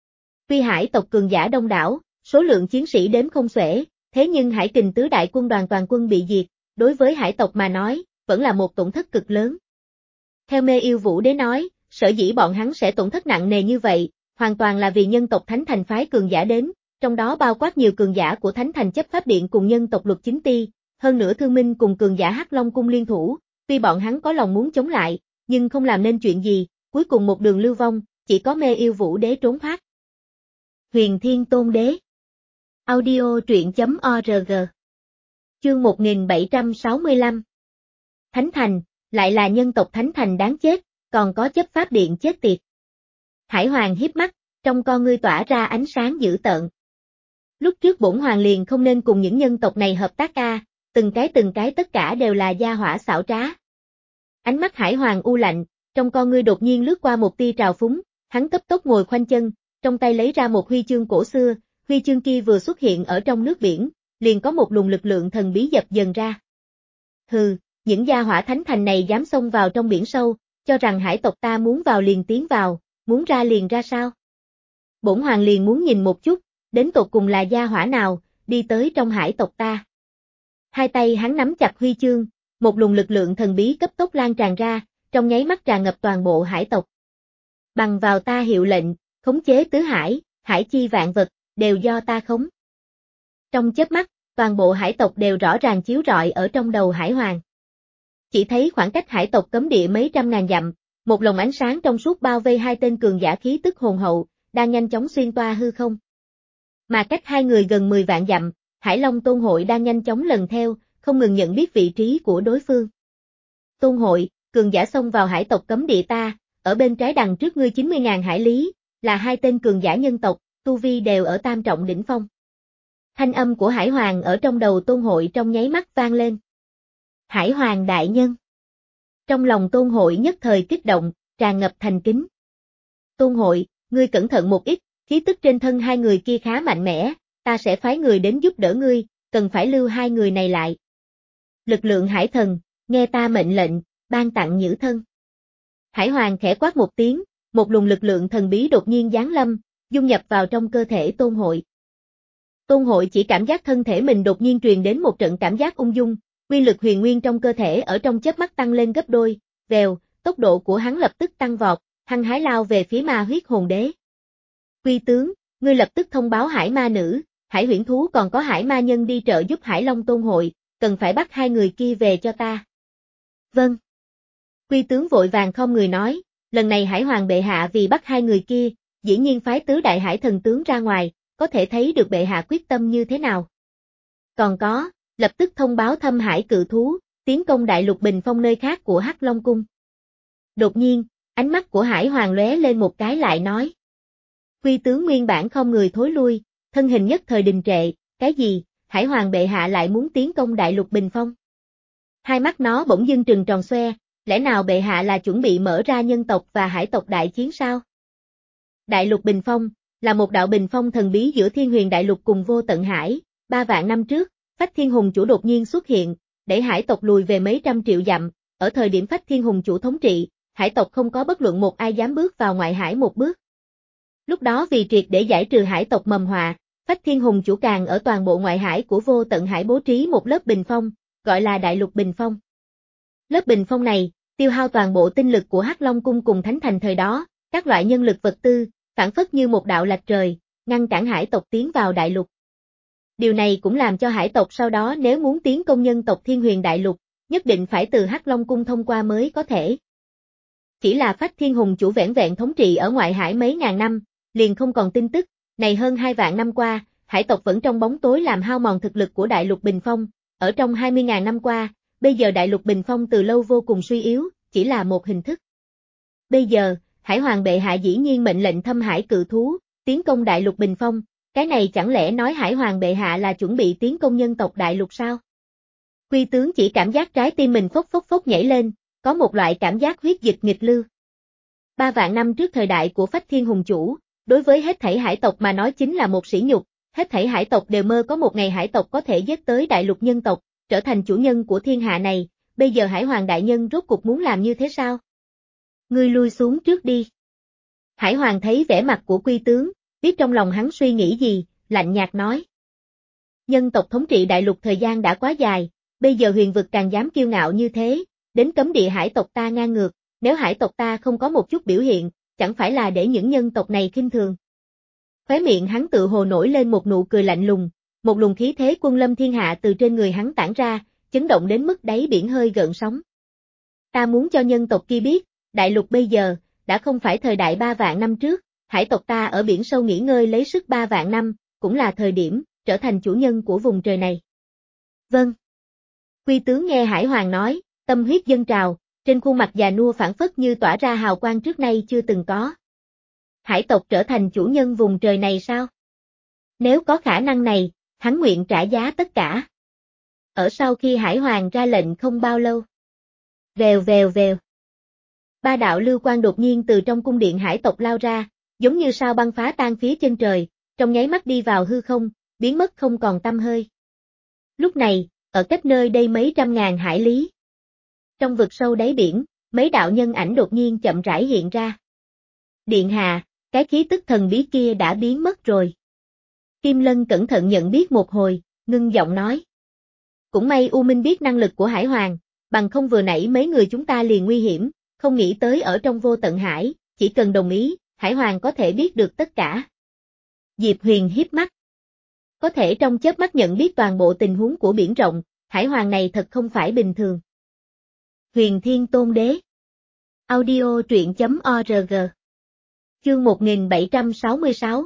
Tuy hải tộc cường giả đông đảo, số lượng chiến sĩ đếm không xuể, thế nhưng Hải Kình tứ đại quân đoàn toàn quân bị diệt, đối với hải tộc mà nói, vẫn là một tổn thất cực lớn. Theo Mê Yêu Vũ Đế nói, sở dĩ bọn hắn sẽ tổn thất nặng nề như vậy, hoàn toàn là vì nhân tộc Thánh Thành phái cường giả đến, trong đó bao quát nhiều cường giả của Thánh Thành chấp pháp điện cùng nhân tộc Luật Chính Ti, hơn nữa Thương Minh cùng cường giả Hắc Long cung liên thủ, tuy bọn hắn có lòng muốn chống lại, nhưng không làm nên chuyện gì, cuối cùng một đường lưu vong, chỉ có Mê Yêu Vũ Đế trốn thoát. Huyền Thiên Tôn Đế. Audio truyện chấm org. Chương một nghìn bảy trăm sáu mươi lăm. Thánh Thành, lại là nhân tộc Thánh Thành đáng chết, còn có chấp pháp điện chết tiệt. Hải Hoàng hiếp mắt, trong con ngươi tỏa ra ánh sáng dữ tợn. Lúc trước bổn hoàng liền không nên cùng những nhân tộc này hợp tác a, từng cái từng cái tất cả đều là gia hỏa xảo trá. Ánh mắt Hải Hoàng u lạnh, trong con ngươi đột nhiên lướt qua một tia trào phúng, hắn cấp tốc ngồi khoanh chân, trong tay lấy ra một huy chương cổ xưa, huy chương kia vừa xuất hiện ở trong nước biển, liền có một luồng lực lượng thần bí dập dần ra. Hừ, những gia hỏa thánh thành này dám xông vào trong biển sâu, cho rằng hải tộc ta muốn vào liền tiến vào, muốn ra liền ra sao? Bổn hoàng liền muốn nhìn một chút, đến tột cùng là gia hỏa nào, đi tới trong hải tộc ta. Hai tay hắn nắm chặt huy chương, một luồng lực lượng thần bí cấp tốc lan tràn ra, trong nháy mắt tràn ngập toàn bộ hải tộc. Bằng vào ta hiệu lệnh, khống chế tứ hải, hải chi vạn vật, đều do ta khống. Trong chớp mắt, toàn bộ hải tộc đều rõ ràng chiếu rọi ở trong đầu Hải Hoàng. Chỉ thấy khoảng cách hải tộc cấm địa mấy trăm ngàn dặm, một lồng ánh sáng trong suốt bao vây hai tên cường giả khí tức hồn hậu, đang nhanh chóng xuyên toa hư không. Mà cách hai người gần mười vạn dặm, Hải Long Tôn Hội đang nhanh chóng lần theo, không ngừng nhận biết vị trí của đối phương. Tôn Hội, cường giả xông vào hải tộc cấm địa ta, ở bên trái đằng trước ngươi chín mươi ngàn hải lý, là hai tên cường giả nhân tộc, tu vi đều ở tam trọng đỉnh phong. Thanh âm của Hải Hoàng ở trong đầu Tôn Hội trong nháy mắt vang lên. Hải Hoàng đại nhân. Trong lòng Tôn Hội nhất thời kích động, tràn ngập thành kính. Tôn Hội, ngươi cẩn thận một ít, khí tức trên thân hai người kia khá mạnh mẽ, ta sẽ phái người đến giúp đỡ ngươi, cần phải lưu hai người này lại. Lực lượng hải thần, nghe ta mệnh lệnh, ban tặng nhữ thân. Hải Hoàng khẽ quát một tiếng, một luồng lực lượng thần bí đột nhiên giáng lâm, dung nhập vào trong cơ thể Tôn Hội. Tôn Hội chỉ cảm giác thân thể mình đột nhiên truyền đến một trận cảm giác ung dung, quy lực huyền nguyên trong cơ thể ở trong chớp mắt tăng lên gấp đôi, vèo, tốc độ của hắn lập tức tăng vọt, hăng hái lao về phía ma huyết hồn đế. Quy tướng, ngươi lập tức thông báo hải ma nữ, hải huyễn thú còn có hải ma nhân đi trợ giúp Hải Long Tôn Hội, cần phải bắt hai người kia về cho ta. Vâng. Quy tướng vội vàng không người nói, lần này Hải Hoàng bệ hạ vì bắt hai người kia, dĩ nhiên phái tứ đại hải thần tướng ra ngoài, có thể thấy được bệ hạ quyết tâm như thế nào. Còn có, lập tức thông báo thâm hải cự thú, tiến công đại lục bình phong nơi khác của Hắc Long Cung. Đột nhiên, ánh mắt của Hải Hoàng lóe lên một cái lại nói. Quy tướng nguyên bản không người thối lui, thân hình nhất thời đình trệ, cái gì, Hải Hoàng bệ hạ lại muốn tiến công đại lục bình phong. Hai mắt nó bỗng dưng trừng tròn xoe, lẽ nào bệ hạ là chuẩn bị mở ra nhân tộc và hải tộc đại chiến sao? Đại lục bình phong, là một đạo bình phong thần bí giữa thiên huyền đại lục cùng vô tận hải, ba vạn năm trước, Phách Thiên Hùng Chủ đột nhiên xuất hiện, để hải tộc lùi về mấy trăm triệu dặm, ở thời điểm Phách Thiên Hùng Chủ thống trị, hải tộc không có bất luận một ai dám bước vào ngoại hải một bước. Lúc đó vì triệt để giải trừ hải tộc mầm họa, Phách Thiên Hùng Chủ càng ở toàn bộ ngoại hải của vô tận hải bố trí một lớp bình phong, gọi là Đại lục bình phong. Lớp bình phong này, tiêu hao toàn bộ tinh lực của Hắc Long Cung cùng Thánh Thành thời đó, các loại nhân lực vật tư, phản phất như một đạo lạch trời, ngăn cản hải tộc tiến vào đại lục. Điều này cũng làm cho hải tộc sau đó nếu muốn tiến công nhân tộc Thiên Huyền Đại Lục, nhất định phải từ Hắc Long Cung thông qua mới có thể. Chỉ là Phách Thiên Hùng Chủ vẻn vẹn thống trị ở ngoại hải mấy ngàn năm, liền không còn tin tức, này hơn hai vạn năm qua, hải tộc vẫn trong bóng tối làm hao mòn thực lực của Đại lục bình phong, ở trong hai mươi ngàn năm qua, bây giờ Đại lục bình phong từ lâu vô cùng suy yếu, chỉ là một hình thức. Bây giờ, Hải Hoàng bệ hạ dĩ nhiên mệnh lệnh thâm hải cự thú, tiến công Đại lục bình phong, cái này chẳng lẽ nói Hải Hoàng bệ hạ là chuẩn bị tiến công nhân tộc đại lục sao? Quy tướng chỉ cảm giác trái tim mình phốc phốc phốc nhảy lên, có một loại cảm giác huyết dịch nghịch lưu. Ba vạn năm trước thời đại của Phách Thiên Hùng Chủ, đối với hết thảy hải tộc mà nói chính là một sỉ nhục, hết thảy hải tộc đều mơ có một ngày hải tộc có thể giết tới đại lục nhân tộc, trở thành chủ nhân của thiên hạ này, bây giờ Hải Hoàng đại nhân rốt cuộc muốn làm như thế sao? Ngươi lui xuống trước đi. Hải Hoàng thấy vẻ mặt của Quy tướng, biết trong lòng hắn suy nghĩ gì, lạnh nhạt nói. Nhân tộc thống trị đại lục thời gian đã quá dài, bây giờ huyền vực càng dám kiêu ngạo như thế, đến cấm địa hải tộc ta ngang ngược, nếu hải tộc ta không có một chút biểu hiện, chẳng phải là để những nhân tộc này khinh thường. Khóe miệng hắn tự hồ nổi lên một nụ cười lạnh lùng, một luồng khí thế quân lâm thiên hạ từ trên người hắn tản ra, chấn động đến mức đáy biển hơi gợn sóng. Ta muốn cho nhân tộc kia biết, đại lục bây giờ, đã không phải thời đại ba vạn năm trước, hải tộc ta ở biển sâu nghỉ ngơi lấy sức ba vạn năm, cũng là thời điểm, trở thành chủ nhân của vùng trời này. Vâng. Quy tướng nghe Hải Hoàng nói, tâm huyết dâng trào, trên khuôn mặt già nua phảng phất như tỏa ra hào quang trước nay chưa từng có. Hải tộc trở thành chủ nhân vùng trời này sao? Nếu có khả năng này, hắn nguyện trả giá tất cả. Ở sau khi Hải Hoàng ra lệnh không bao lâu. Vèo vèo vèo. Ba đạo lưu quang đột nhiên từ trong cung điện hải tộc lao ra, giống như sao băng phá tan phía chân trời, trong nháy mắt đi vào hư không, biến mất không còn tăm hơi. Lúc này, ở cách nơi đây mấy trăm ngàn hải lý. Trong vực sâu đáy biển, mấy đạo nhân ảnh đột nhiên chậm rãi hiện ra. Điện hạ, cái khí tức thần bí kia đã biến mất rồi. Kim Lân cẩn thận nhận biết một hồi, ngưng giọng nói. Cũng may U Minh biết năng lực của Hải Hoàng, bằng không vừa nãy mấy người chúng ta liền nguy hiểm, không nghĩ tới ở trong vô tận hải, chỉ cần đồng ý, Hải Hoàng có thể biết được tất cả. Diệp Huyền hiếp mắt. Có thể trong chớp mắt nhận biết toàn bộ tình huống của biển rộng, Hải Hoàng này thật không phải bình thường. Huyền Thiên Tôn Đế. Audio truyện chấm org. Chương một nghìn bảy trăm sáu mươi sáu.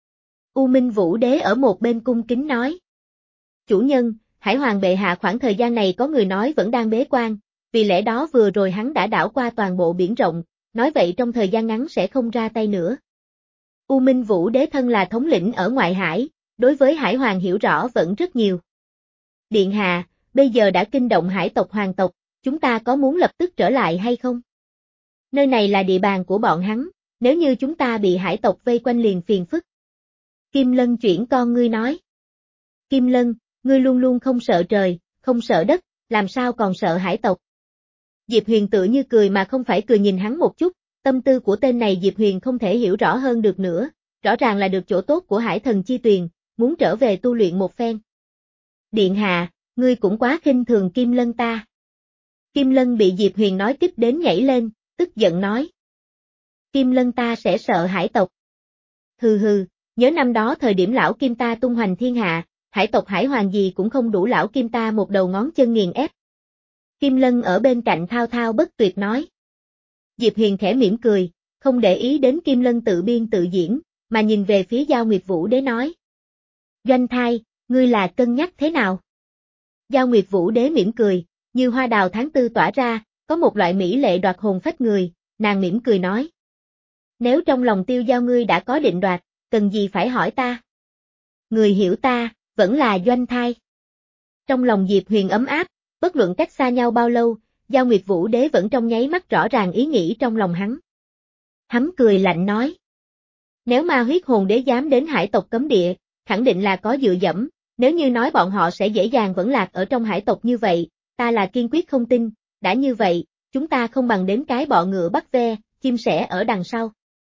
U Minh Vũ Đế ở một bên cung kính nói. Chủ nhân, Hải Hoàng bệ hạ khoảng thời gian này có người nói vẫn đang bế quan, vì lẽ đó vừa rồi hắn đã đảo qua toàn bộ biển rộng, nói vậy trong thời gian ngắn sẽ không ra tay nữa. U Minh Vũ Đế thân là thống lĩnh ở ngoại hải, đối với Hải Hoàng hiểu rõ vẫn rất nhiều. Điện hạ, bây giờ đã kinh động hải tộc hoàng tộc, chúng ta có muốn lập tức trở lại hay không? Nơi này là địa bàn của bọn hắn, nếu như chúng ta bị hải tộc vây quanh liền phiền phức. Kim Lân chuyển con ngươi nói. Kim Lân, ngươi luôn luôn không sợ trời, không sợ đất, làm sao còn sợ hải tộc? Diệp Huyền tự như cười mà không phải cười nhìn hắn một chút, tâm tư của tên này Diệp Huyền không thể hiểu rõ hơn được nữa, rõ ràng là được chỗ tốt của Hải Thần Chi Tuyền, muốn trở về tu luyện một phen. Điện hạ, ngươi cũng quá khinh thường Kim Lân ta. Kim Lân bị Diệp Huyền nói kích đến nhảy lên, tức giận nói. Kim Lân ta sẽ sợ hải tộc. Hừ hừ, nhớ năm đó thời điểm lão Kim ta tung hoành thiên hạ, hải tộc Hải Hoàng gì cũng không đủ lão Kim ta một đầu ngón chân nghiền ép. Kim Lân ở bên cạnh thao thao bất tuyệt nói. Diệp Huyền khẽ mỉm cười, không để ý đến Kim Lân tự biên tự diễn, mà nhìn về phía Giao Nguyệt Vũ Đế nói. Doanh thai, ngươi là cân nhắc thế nào? Giao Nguyệt Vũ Đế mỉm cười, như hoa đào tháng tư tỏa ra, có một loại mỹ lệ đoạt hồn phách người, nàng mỉm cười nói. Nếu trong lòng Tiêu Giao ngươi đã có định đoạt, cần gì phải hỏi ta? Người hiểu ta, vẫn là Doanh thai. Trong lòng Diệp Huyền ấm áp, bất luận cách xa nhau bao lâu, Giao Nguyệt Vũ Đế vẫn trong nháy mắt rõ ràng ý nghĩ trong lòng hắn. Hắn cười lạnh nói. Nếu ma huyết hồn đế dám đến hải tộc cấm địa, khẳng định là có dựa dẫm, nếu như nói bọn họ sẽ dễ dàng vẫn lạc ở trong hải tộc như vậy, ta là kiên quyết không tin, đã như vậy, chúng ta không bằng đến cái bọ ngựa bắt ve, chim sẻ ở đằng sau.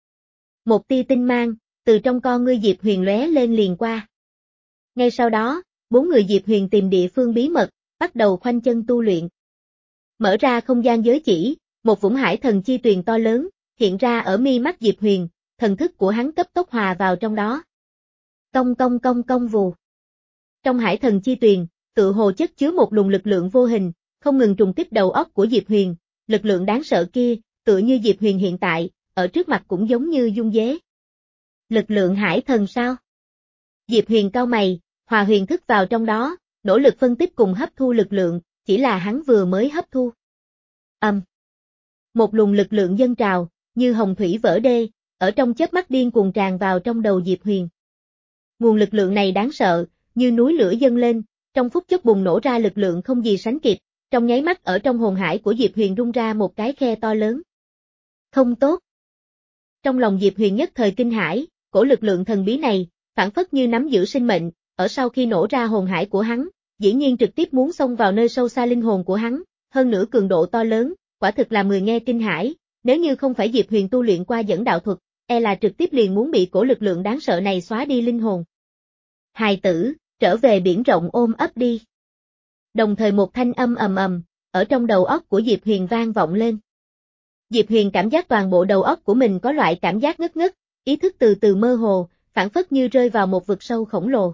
Một tia tinh mang, từ trong con ngươi Diệp Huyền lóe lên liền qua. Ngay sau đó, bốn người Diệp Huyền tìm địa phương bí mật, bắt đầu khoanh chân tu luyện. Mở ra không gian giới chỉ, một vũng hải thần chi tuyền to lớn, hiện ra ở mi mắt Diệp Huyền, thần thức của hắn cấp tốc hòa vào trong đó. Cong cong cong cong vù. Trong hải thần chi tuyền, tự hồ chất chứa một luồng lực lượng vô hình, không ngừng trùng kích đầu óc của Diệp Huyền, lực lượng đáng sợ kia, tựa như Diệp Huyền hiện tại, ở trước mặt cũng giống như dung dế. Lực lượng hải thần sao? Diệp Huyền cau mày, hòa huyền thức vào trong đó, nỗ lực phân tích cùng hấp thu lực lượng, chỉ là hắn vừa mới hấp thu. Âm. Um. Một luồng lực lượng dâng trào, như hồng thủy vỡ đê, ở trong chớp mắt điên cuồng tràn vào trong đầu Diệp Huyền. Nguồn lực lượng này đáng sợ, như núi lửa dâng lên, trong phút chốc bùng nổ ra lực lượng không gì sánh kịp, trong nháy mắt ở trong hồn hải của Diệp Huyền rung ra một cái khe to lớn. Không tốt. Trong lòng Diệp Huyền nhất thời kinh hãi, cổ lực lượng thần bí này, phản phất như nắm giữ sinh mệnh, ở sau khi nổ ra hồn hải của hắn, dĩ nhiên trực tiếp muốn xông vào nơi sâu xa linh hồn của hắn, hơn nữa cường độ to lớn, quả thực là người nghe kinh hãi, nếu như không phải Diệp Huyền tu luyện qua dẫn đạo thuật, e là trực tiếp liền muốn bị cổ lực lượng đáng sợ này xóa đi linh hồn. Hài tử, trở về biển rộng ôm ấp đi. Đồng thời một thanh âm ầm ầm, ở trong đầu óc của Diệp Huyền vang vọng lên. Diệp Huyền cảm giác toàn bộ đầu óc của mình có loại cảm giác ngất ngất, ý thức từ từ mơ hồ, phản phất như rơi vào một vực sâu khổng lồ.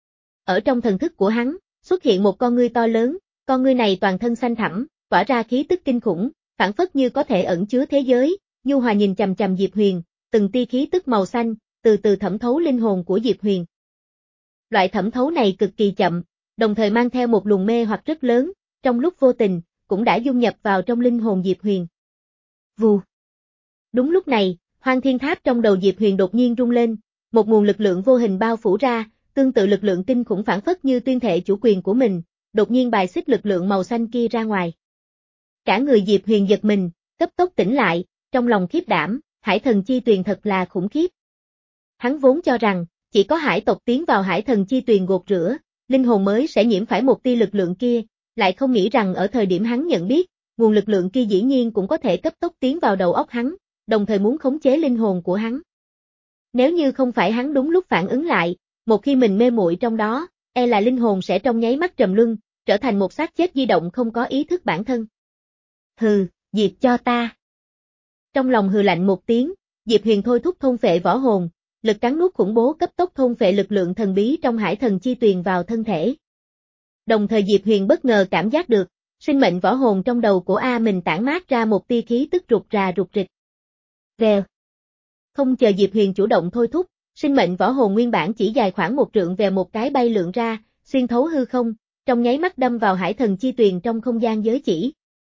Ở trong thần thức của hắn, xuất hiện một con ngươi to lớn, con ngươi này toàn thân xanh thẳm, tỏa ra khí tức kinh khủng, phản phất như có thể ẩn chứa thế giới, nhu hòa nhìn chằm chằm Diệp Huyền, từng tia khí tức màu xanh, từ từ thẩm thấu linh hồn của Diệp Huyền. Loại thẩm thấu này cực kỳ chậm, đồng thời mang theo một luồng mê hoặc rất lớn, trong lúc vô tình, cũng đã dung nhập vào trong linh hồn Diệp Huyền. Vù. Đúng lúc này, Hoang thiên tháp trong đầu Diệp Huyền đột nhiên rung lên, một nguồn lực lượng vô hình bao phủ ra, tương tự lực lượng kinh khủng phản phất như tuyên thệ chủ quyền của mình, đột nhiên bài xích lực lượng màu xanh kia ra ngoài. Cả người Diệp Huyền giật mình, cấp tốc tỉnh lại, trong lòng khiếp đảm, hải thần chi tuyền thật là khủng khiếp. Hắn vốn cho rằng, chỉ có hải tộc tiến vào hải thần chi tuyền gột rửa, linh hồn mới sẽ nhiễm phải một tia lực lượng kia, lại không nghĩ rằng ở thời điểm hắn nhận biết, nguồn lực lượng kia dĩ nhiên cũng có thể cấp tốc tiến vào đầu óc hắn, đồng thời muốn khống chế linh hồn của hắn. Nếu như không phải hắn đúng lúc phản ứng lại, một khi mình mê muội trong đó, e là linh hồn sẽ trong nháy mắt trầm luân, trở thành một xác chết di động không có ý thức bản thân. Hừ, diệt cho ta. Trong lòng hừ lạnh một tiếng, Diệp Huyền thôi thúc thôn phệ võ hồn, lực cắn nuốt khủng bố cấp tốc thôn phệ lực lượng thần bí trong hải thần chi tuyền vào thân thể. Đồng thời Diệp Huyền bất ngờ cảm giác được, sinh mệnh võ hồn trong đầu của A mình tản mát ra một tia khí tức rụt rà rụt rịch. Vèo. Không chờ Diệp Huyền chủ động thôi thúc, sinh mệnh võ hồn nguyên bản chỉ dài khoảng một trượng vèo một cái bay lượn ra, xuyên thấu hư không, trong nháy mắt đâm vào hải thần chi tuyền trong không gian giới chỉ.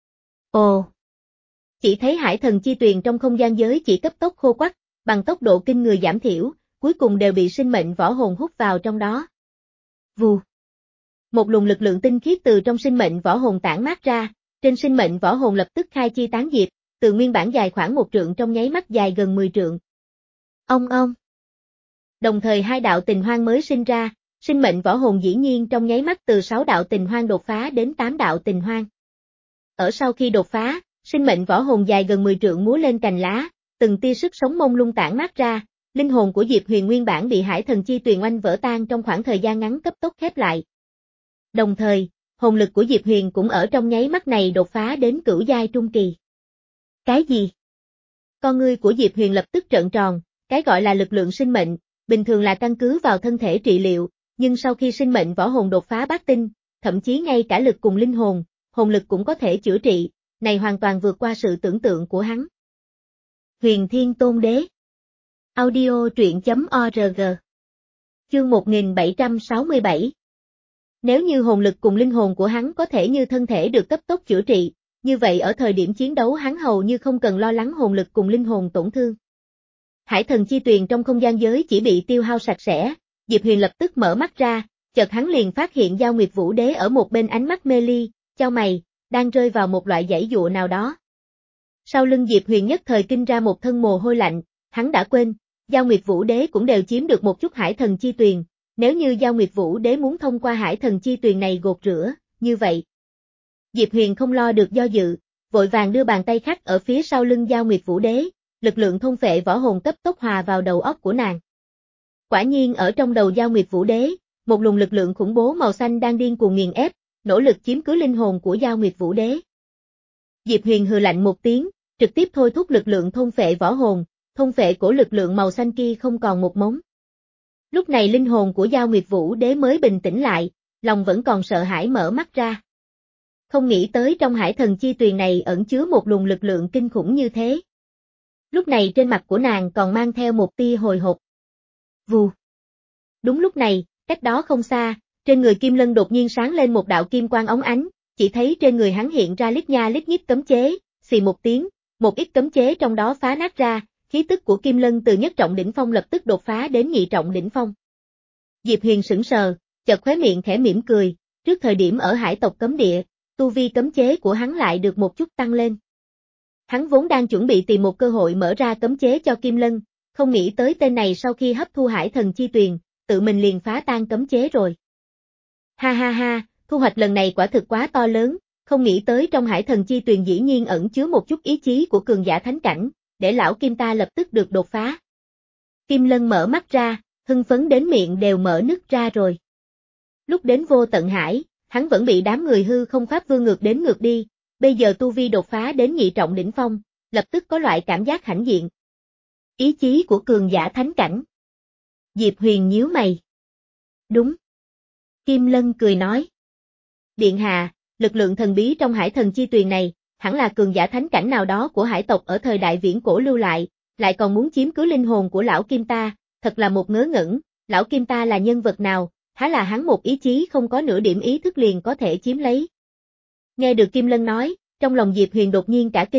Ồ! Chỉ thấy hải thần chi tuyền trong không gian giới chỉ cấp tốc khô quắt, bằng tốc độ kinh người giảm thiểu, cuối cùng đều bị sinh mệnh võ hồn hút vào trong đó. Vù! Một luồng lực lượng tinh khiết từ trong sinh mệnh võ hồn tản mát ra, trên sinh mệnh võ hồn lập tức khai chi tán diệp, từ nguyên bản dài khoảng một trượng trong nháy mắt dài gần mười trượng. Ông ông! Đồng thời hai đạo tình hoang mới sinh ra, sinh mệnh võ hồn dĩ nhiên trong nháy mắt từ sáu đạo tình hoang đột phá đến tám đạo tình hoang. Ở sau khi đột phá, sinh mệnh võ hồn dài gần mười trượng múa lên cành lá, từng tia sức sống mông lung tản mát ra, linh hồn của Diệp Huyền nguyên bản bị hải thần chi tuyền oanh vỡ tan trong khoảng thời gian ngắn cấp tốc khép lại. Đồng thời, hồn lực của Diệp Huyền cũng ở trong nháy mắt này đột phá đến cửu giai trung kỳ. Cái gì? Con ngươi của Diệp Huyền lập tức trợn tròn, cái gọi là lực lượng sinh mệnh, bình thường là căn cứ vào thân thể trị liệu, nhưng sau khi sinh mệnh võ hồn đột phá bát tinh, thậm chí ngay cả lực cùng linh hồn, hồn lực cũng có thể chữa trị, này hoàn toàn vượt qua sự tưởng tượng của hắn. Huyền Thiên Tôn Đế. Audio truyện chấm org. Chương một nghìn bảy trăm sáu mươi bảy. Nếu như hồn lực cùng linh hồn của hắn có thể như thân thể được cấp tốc chữa trị, như vậy ở thời điểm chiến đấu hắn hầu như không cần lo lắng hồn lực cùng linh hồn tổn thương. Hải thần chi tuyền trong không gian giới chỉ bị tiêu hao sạch sẽ, Diệp Huyền lập tức mở mắt ra, chợt hắn liền phát hiện Giao Nguyệt Vũ Đế ở một bên ánh mắt mê ly, chau mày, đang rơi vào một loại giãy giụa nào đó. Sau lưng Diệp Huyền nhất thời kinh ra một thân mồ hôi lạnh, hắn đã quên, Giao Nguyệt Vũ Đế cũng đều chiếm được một chút hải thần chi tuyền, nếu như Giao Nguyệt Vũ Đế muốn thông qua hải thần chi tuyền này gột rửa, như vậy. Diệp Huyền không lo được do dự, vội vàng đưa bàn tay khắc ở phía sau lưng Giao Nguyệt Vũ Đế, lực lượng thôn phệ võ hồn cấp tốc hòa vào đầu óc của nàng. Quả nhiên ở trong đầu Giao Nguyệt Vũ Đế, một luồng lực lượng khủng bố màu xanh đang điên cuồng nghiền ép, nỗ lực chiếm cứ linh hồn của Giao Nguyệt Vũ Đế. Diệp Huyền hừ lạnh một tiếng, trực tiếp thôi thúc lực lượng thôn phệ võ hồn, thôn phệ của lực lượng màu xanh kia không còn một mống. Lúc này linh hồn của Giao Nguyệt Vũ Đế mới bình tĩnh lại, lòng vẫn còn sợ hãi mở mắt ra. Không nghĩ tới trong hải thần chi tuyền này ẩn chứa một luồng lực lượng kinh khủng như thế. Lúc này trên mặt của nàng còn mang theo một tia hồi hộp. Vù. Đúng lúc này, cách đó không xa, trên người Kim Lân đột nhiên sáng lên một đạo kim quang óng ánh, chỉ thấy trên người hắn hiện ra lít nha lít nhít cấm chế, xì một tiếng, một ít cấm chế trong đó phá nát ra, khí tức của Kim Lân từ nhất trọng đỉnh phong lập tức đột phá đến nhị trọng đỉnh phong. Diệp Huyền sững sờ, chợt khóe miệng khẽ mỉm cười, trước thời điểm ở hải tộc cấm địa, tu vi cấm chế của hắn lại được một chút tăng lên. Hắn vốn đang chuẩn bị tìm một cơ hội mở ra cấm chế cho Kim Lân, không nghĩ tới tên này sau khi hấp thu hải thần chi tuyền, tự mình liền phá tan cấm chế rồi. Ha ha ha, thu hoạch lần này quả thực quá to lớn, không nghĩ tới trong hải thần chi tuyền dĩ nhiên ẩn chứa một chút ý chí của cường giả thánh cảnh, để lão Kim ta lập tức được đột phá. Kim Lân mở mắt ra, hưng phấn đến miệng đều mở nứt ra rồi. Lúc đến vô tận hải, hắn vẫn bị đám người hư không pháp vương ngược đến ngược đi, bây giờ tu vi đột phá đến nhị trọng đỉnh phong, lập tức có loại cảm giác hãnh diện. Ý chí của cường giả thánh cảnh. Diệp Huyền nhíu mày. Đúng. Kim Lân cười nói. Điện hạ, lực lượng thần bí trong hải thần chi tuyền này, hẳn là cường giả thánh cảnh nào đó của hải tộc ở thời đại viễn cổ lưu lại, lại còn muốn chiếm cứ linh hồn của lão Kim ta, thật là một ngớ ngẩn, lão Kim ta là nhân vật nào, há là hắn một ý chí không có nửa điểm ý thức liền có thể chiếm lấy. Nghe được Kim Lân nói, trong lòng Diệp Huyền đột nhiên cả kinh,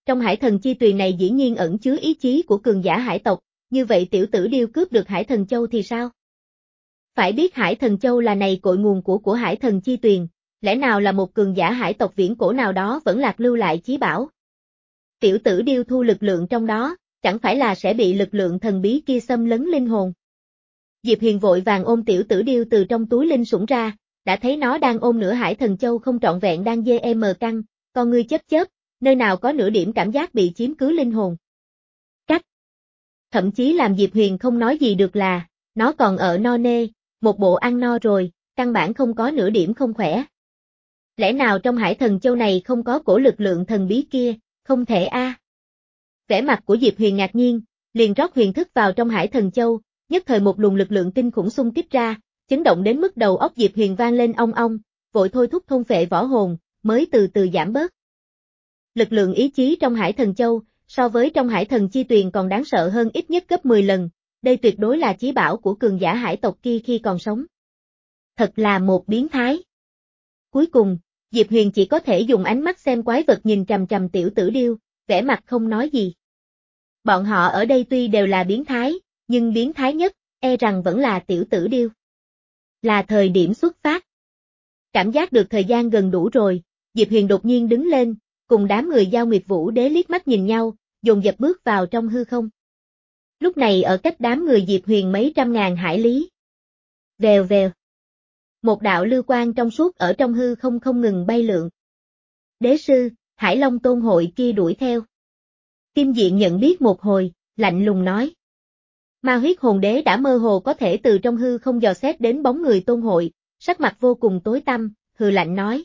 trong hải thần chi tuyền này dĩ nhiên ẩn chứa ý chí của cường giả hải tộc, như vậy tiểu tử điêu cướp được hải thần châu thì sao? Phải biết hải thần châu là này cội nguồn của của hải thần chi tuyền, lẽ nào là một cường giả hải tộc viễn cổ nào đó vẫn lạc lưu lại chí bảo? Tiểu tử điêu thu lực lượng trong đó, chẳng phải là sẽ bị lực lượng thần bí kia xâm lấn linh hồn? Diệp Huyền vội vàng ôm tiểu tử điêu từ trong túi linh sủng ra, đã thấy nó đang ôm nửa hải thần châu không trọn vẹn đang dê em căng, con ngươi chớp chớp, nơi nào có nửa điểm cảm giác bị chiếm cứ linh hồn. Cách. Thậm chí làm Diệp Huyền không nói gì được là, nó còn ở no nê, một bộ ăn no rồi, căn bản không có nửa điểm không khỏe. Lẽ nào trong hải thần châu này không có cổ lực lượng thần bí kia, không thể a. À. Vẻ mặt của Diệp Huyền ngạc nhiên, liền rót huyền thức vào trong hải thần châu, nhất thời một luồng lực lượng kinh khủng xung kích ra, chấn động đến mức đầu óc Diệp Huyền vang lên ong ong, vội thôi thúc thôn phệ võ hồn, mới từ từ giảm bớt. Lực lượng ý chí trong hải thần châu, so với trong hải thần chi tuyền còn đáng sợ hơn ít nhất gấp mười lần, đây tuyệt đối là chí bảo của cường giả hải tộc kia khi còn sống. Thật là một biến thái. Cuối cùng, Diệp Huyền chỉ có thể dùng ánh mắt xem quái vật nhìn chằm chằm tiểu tử điêu, vẻ mặt không nói gì. Bọn họ ở đây tuy đều là biến thái, nhưng biến thái nhất, e rằng vẫn là tiểu tử điêu. Là thời điểm xuất phát. Cảm giác được thời gian gần đủ rồi, Diệp Huyền đột nhiên đứng lên, cùng đám người Giao Nguyệt Vũ Đế liếc mắt nhìn nhau, dồn dập bước vào trong hư không. Lúc này ở cách đám người Diệp Huyền mấy trăm ngàn hải lý. Vèo vèo. Một đạo lưu quang trong suốt ở trong hư không không ngừng bay lượn. Đế sư, Hải Long Tôn hội kia đuổi theo. Kim Diện nhận biết một hồi, lạnh lùng nói. Ma huyết hồn đế đã mơ hồ có thể từ trong hư không dò xét đến bóng người Tôn hội, sắc mặt vô cùng tối tăm, hừ lạnh nói.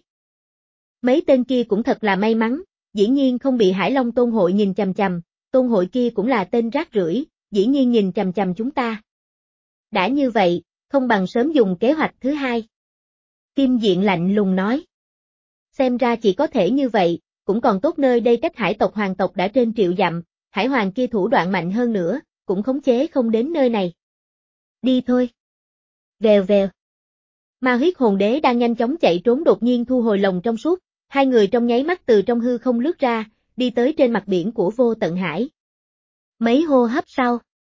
Mấy tên kia cũng thật là may mắn, dĩ nhiên không bị Hải Long Tôn hội nhìn chằm chằm, Tôn hội kia cũng là tên rác rưởi, dĩ nhiên nhìn chằm chằm chúng ta. Đã như vậy, không bằng sớm dùng kế hoạch thứ hai. Kim Diện lạnh lùng nói. Xem ra chỉ có thể như vậy, cũng còn tốt nơi đây cách hải tộc hoàng tộc đã trên triệu dặm, hải hoàng kia thủ đoạn mạnh hơn nữa, cũng khống chế không đến nơi này. Đi thôi. Vèo vèo. Ma huyết hồn đế đang nhanh chóng chạy trốn đột nhiên thu hồi lồng trong suốt, hai người trong nháy mắt từ trong hư không lướt ra, đi tới trên mặt biển của vô tận hải. Mấy hô hấp sau.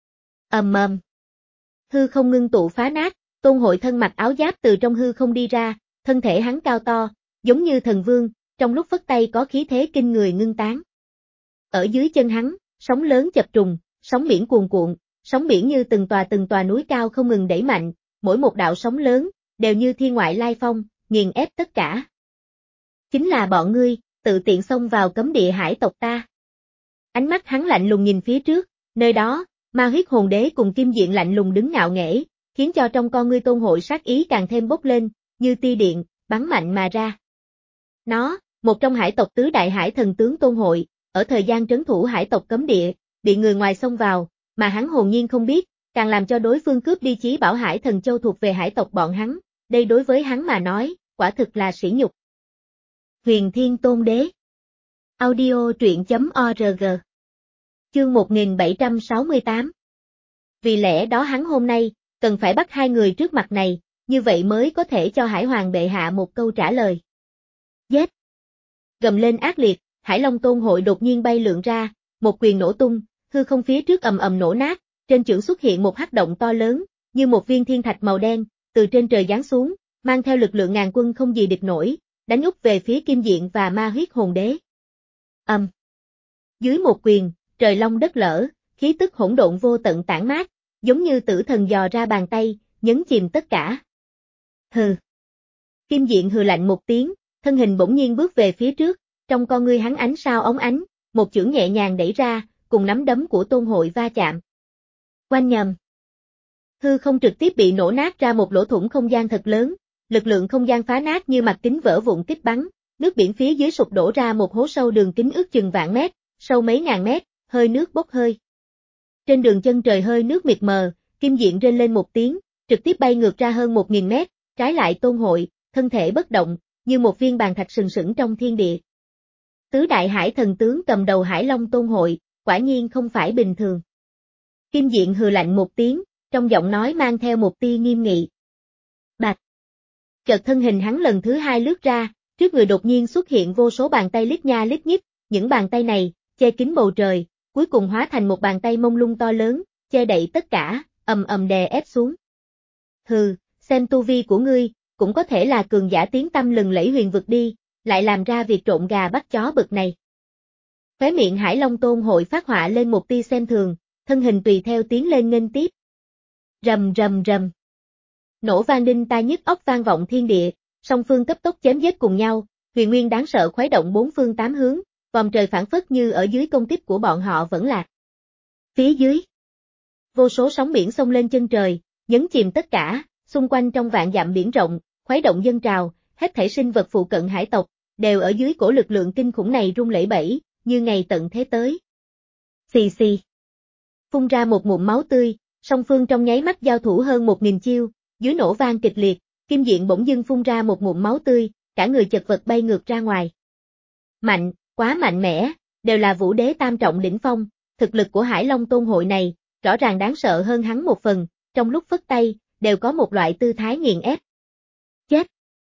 Ầm ầm. Hư không ngưng tụ phá nát, Tôn hội thân mặc áo giáp từ trong hư không đi ra, thân thể hắn cao to, giống như thần vương, trong lúc phất tay có khí thế kinh người ngưng tán. Ở dưới chân hắn, sóng lớn chập trùng, sóng biển cuồn cuộn, sóng biển như từng tòa từng tòa núi cao không ngừng đẩy mạnh, mỗi một đạo sóng lớn, đều như thiên ngoại lai phong, nghiền ép tất cả. Chính là bọn ngươi, tự tiện xông vào cấm địa hải tộc ta. Ánh mắt hắn lạnh lùng nhìn phía trước, nơi đó, Ma huyết hồn đế cùng Kim Diện lạnh lùng đứng ngạo nghễ, khiến cho trong con ngươi Tôn hội sát ý càng thêm bốc lên, như tia điện, bắn mạnh mà ra. Nó, một trong hải tộc tứ đại hải thần tướng Tôn hội, ở thời gian trấn thủ hải tộc cấm địa, bị người ngoài xông vào, mà hắn hồn nhiên không biết, càng làm cho đối phương cướp đi chí bảo hải thần châu thuộc về hải tộc bọn hắn, đây đối với hắn mà nói, quả thực là sỉ nhục. Huyền Thiên Tôn Đế. Audio truyện chấm org. Chương một nghìn bảy trăm sáu mươi tám. Vì lẽ đó hắn hôm nay, cần phải bắt hai người trước mặt này, như vậy mới có thể cho Hải Hoàng bệ hạ một câu trả lời. Giết! Gầm lên ác liệt, Hải Long Tôn hội đột nhiên bay lượn ra, một quyền nổ tung, hư không phía trước ầm ầm nổ nát, trên chưởng xuất hiện một hắc động to lớn, như một viên thiên thạch màu đen, từ trên trời giáng xuống, mang theo lực lượng ngàn quân không gì địch nổi, đánh úp về phía Kim Diện và Ma huyết hồn đế. Ầm! Um. Dưới một quyền, trời long đất lở, khí tức hỗn độn vô tận tản mát, giống như tử thần dò ra bàn tay, nhấn chìm tất cả. Hừ. Kim Diện hừ lạnh một tiếng, thân hình bỗng nhiên bước về phía trước, trong con ngươi hắn ánh sao óng ánh, một chưởng nhẹ nhàng đẩy ra, cùng nắm đấm của Tôn hội va chạm. Oanh nhầm. Hư không trực tiếp bị nổ nát ra một lỗ thủng không gian thật lớn, lực lượng không gian phá nát như mặt kính vỡ vụn tích bắn, nước biển phía dưới sụp đổ ra một hố sâu đường kính ước chừng vạn mét, sâu mấy ngàn mét, hơi nước bốc hơi. Trên đường chân trời hơi nước mịt mờ, Kim Diện rên lên một tiếng, trực tiếp bay ngược ra hơn một nghìn mét, trái lại Tôn hội, thân thể bất động, như một viên bàn thạch sừng sững trong thiên địa. Tứ đại hải thần tướng cầm đầu Hải Long Tôn hội, quả nhiên không phải bình thường. Kim Diện hừ lạnh một tiếng, trong giọng nói mang theo một tia nghiêm nghị. Bạch! Chợt thân hình hắn lần thứ hai lướt ra, trước người đột nhiên xuất hiện vô số bàn tay lít nha lít nhít, những bàn tay này, che kín bầu trời, cuối cùng hóa thành một bàn tay mông lung to lớn, che đậy tất cả, ầm ầm đè ép xuống. Hừ, xem tu vi của ngươi, cũng có thể là cường giả tiếng tăm lừng lẫy huyền vực đi, lại làm ra việc trộn gà bắt chó bực này. Khóe miệng Hải Long Tôn hội phát họa lên một tia xem thường, thân hình tùy theo tiến lên nghênh tiếp. Rầm rầm rầm. Nổ vang đinh tai nhức óc vang vọng thiên địa, song phương cấp tốc chém giết cùng nhau, huyền nguyên đáng sợ khuấy động bốn phương tám hướng, vòm trời phảng phất như ở dưới công kích của bọn họ vẫn lạc. Phía dưới, vô số sóng biển xông lên chân trời, nhấn chìm tất cả, xung quanh trong vạn dặm biển rộng, khuấy động dân trào, hết thảy sinh vật phụ cận hải tộc, đều ở dưới cổ lực lượng kinh khủng này rung lẩy bẩy, như ngày tận thế tới. Xì xì. Phun ra một ngụm máu tươi, song phương trong nháy mắt giao thủ hơn một nghìn chiêu, dưới nổ vang kịch liệt, Kim Diện bỗng dưng phun ra một ngụm máu tươi, cả người chật vật bay ngược ra ngoài. Mạnh, quá mạnh mẽ, đều là vũ đế tam trọng đỉnh phong, thực lực của Hải Long Tôn hội này, rõ ràng đáng sợ hơn hắn một phần, trong lúc phất tay, đều có một loại tư thái nghiền ép. Chết!